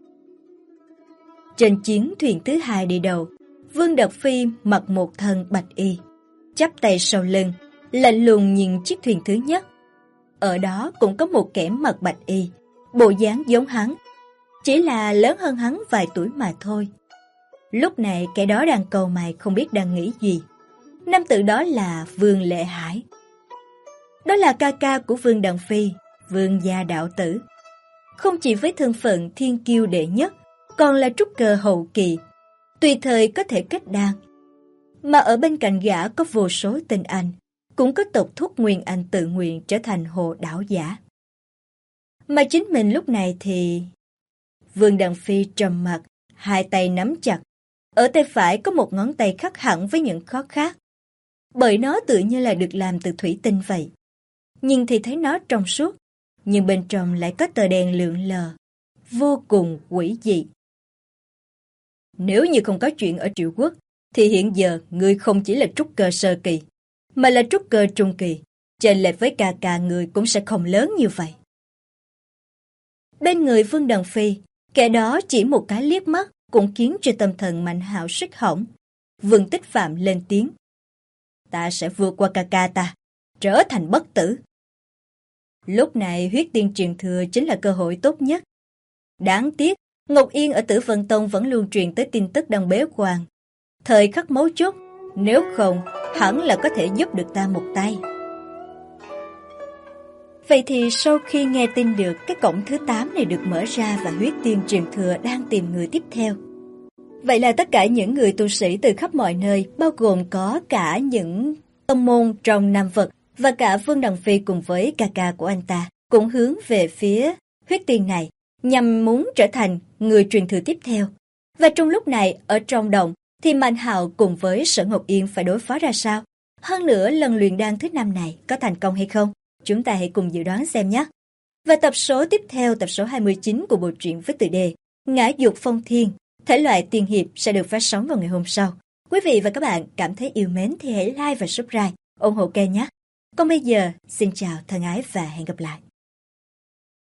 Trên chiến thuyền thứ 2 đi đầu, Vương Độc Phi mặc một thân bạch y, chắp tay sau lưng, lạnh lùng nhìn chiếc thuyền thứ nhất. Ở đó cũng có một kẻ mặc bạch y, bộ dáng giống hắn, chỉ là lớn hơn hắn vài tuổi mà thôi. Lúc này kẻ đó đang cau mày không biết đang nghĩ gì. Nam tử đó là Vương Lệ Hải. Đó là ca ca của Vương Đằng Phi, Vương gia đạo tử. Không chỉ với thân phận thiên kiêu đệ nhất, còn là trúc cơ hậu kỳ, tùy thời có thể kết đan. Mà ở bên cạnh gã có vô số tinh anh, cũng có tộc thúc Nguyên Anh tự nguyện trở thành hồ đảo giả. Mà chính mình lúc này thì... Vương Đằng Phi trầm mặt, hai tay nắm chặt. Ở tay phải có một ngón tay khác hẳn với những khó khác, bởi nó tự như là được làm từ thủy tinh vậy. Nhìn thì thấy nó trong suốt, nhưng bên trong lại có tờ đèn lượn lờ, vô cùng quỷ dị. Nếu như không có chuyện ở Triệu Quốc, thì hiện giờ ngươi không chỉ là trúc cơ sơ kỳ, mà là trúc cơ trung kỳ, chênh lệch với ca ca người cũng sẽ không lớn như vậy. Bên người Vương Đằng Phi, kẻ đó chỉ một cái liếc mắt cũng khiến cho tâm thần Mạnh Hạo sứt hỏng. Vương Tích Phạm lên tiếng: "Ta sẽ vượt qua ca ca ta, trở thành bất tử." Lúc này huyết tiên truyền thừa chính là cơ hội tốt nhất. Đáng tiếc, Ngọc Yên ở Tử Vân Tông vẫn luôn truyền tới tin tức đang bế quan. Thời khắc mấu chốt, nếu không, hẳn là có thể giúp được ta một tay. Vậy thì sau khi nghe tin được cái cổng thứ 8 này được mở ra và huyết tiên truyền thừa đang tìm người tiếp theo, vậy là tất cả những người tu sĩ từ khắp mọi nơi, bao gồm có cả những tông môn trong Nam Vực và cả Vương Đằng Phi cùng với ca ca của anh ta, cũng hướng về phía huyết tiên này, nhằm muốn trở thành người truyền thừa tiếp theo. Và trong lúc này, ở trong động, thì Mạnh Hạo cùng với Sở Ngọc Yên phải đối phó ra sao? Hơn nữa, lần luyện đan thứ 5 này có thành công hay không? Chúng ta hãy cùng dự đoán xem nhé. Và tập số tiếp theo, tập số 29 của bộ truyện với tựa đề Ngã Dục Phong Thiên, thể loại tiên hiệp sẽ được phát sóng vào ngày hôm sau. Quý vị và các bạn cảm thấy yêu mến thì hãy like và subscribe, ủng hộ kênh nhé. Còn bây giờ, xin chào thân ái và hẹn gặp lại.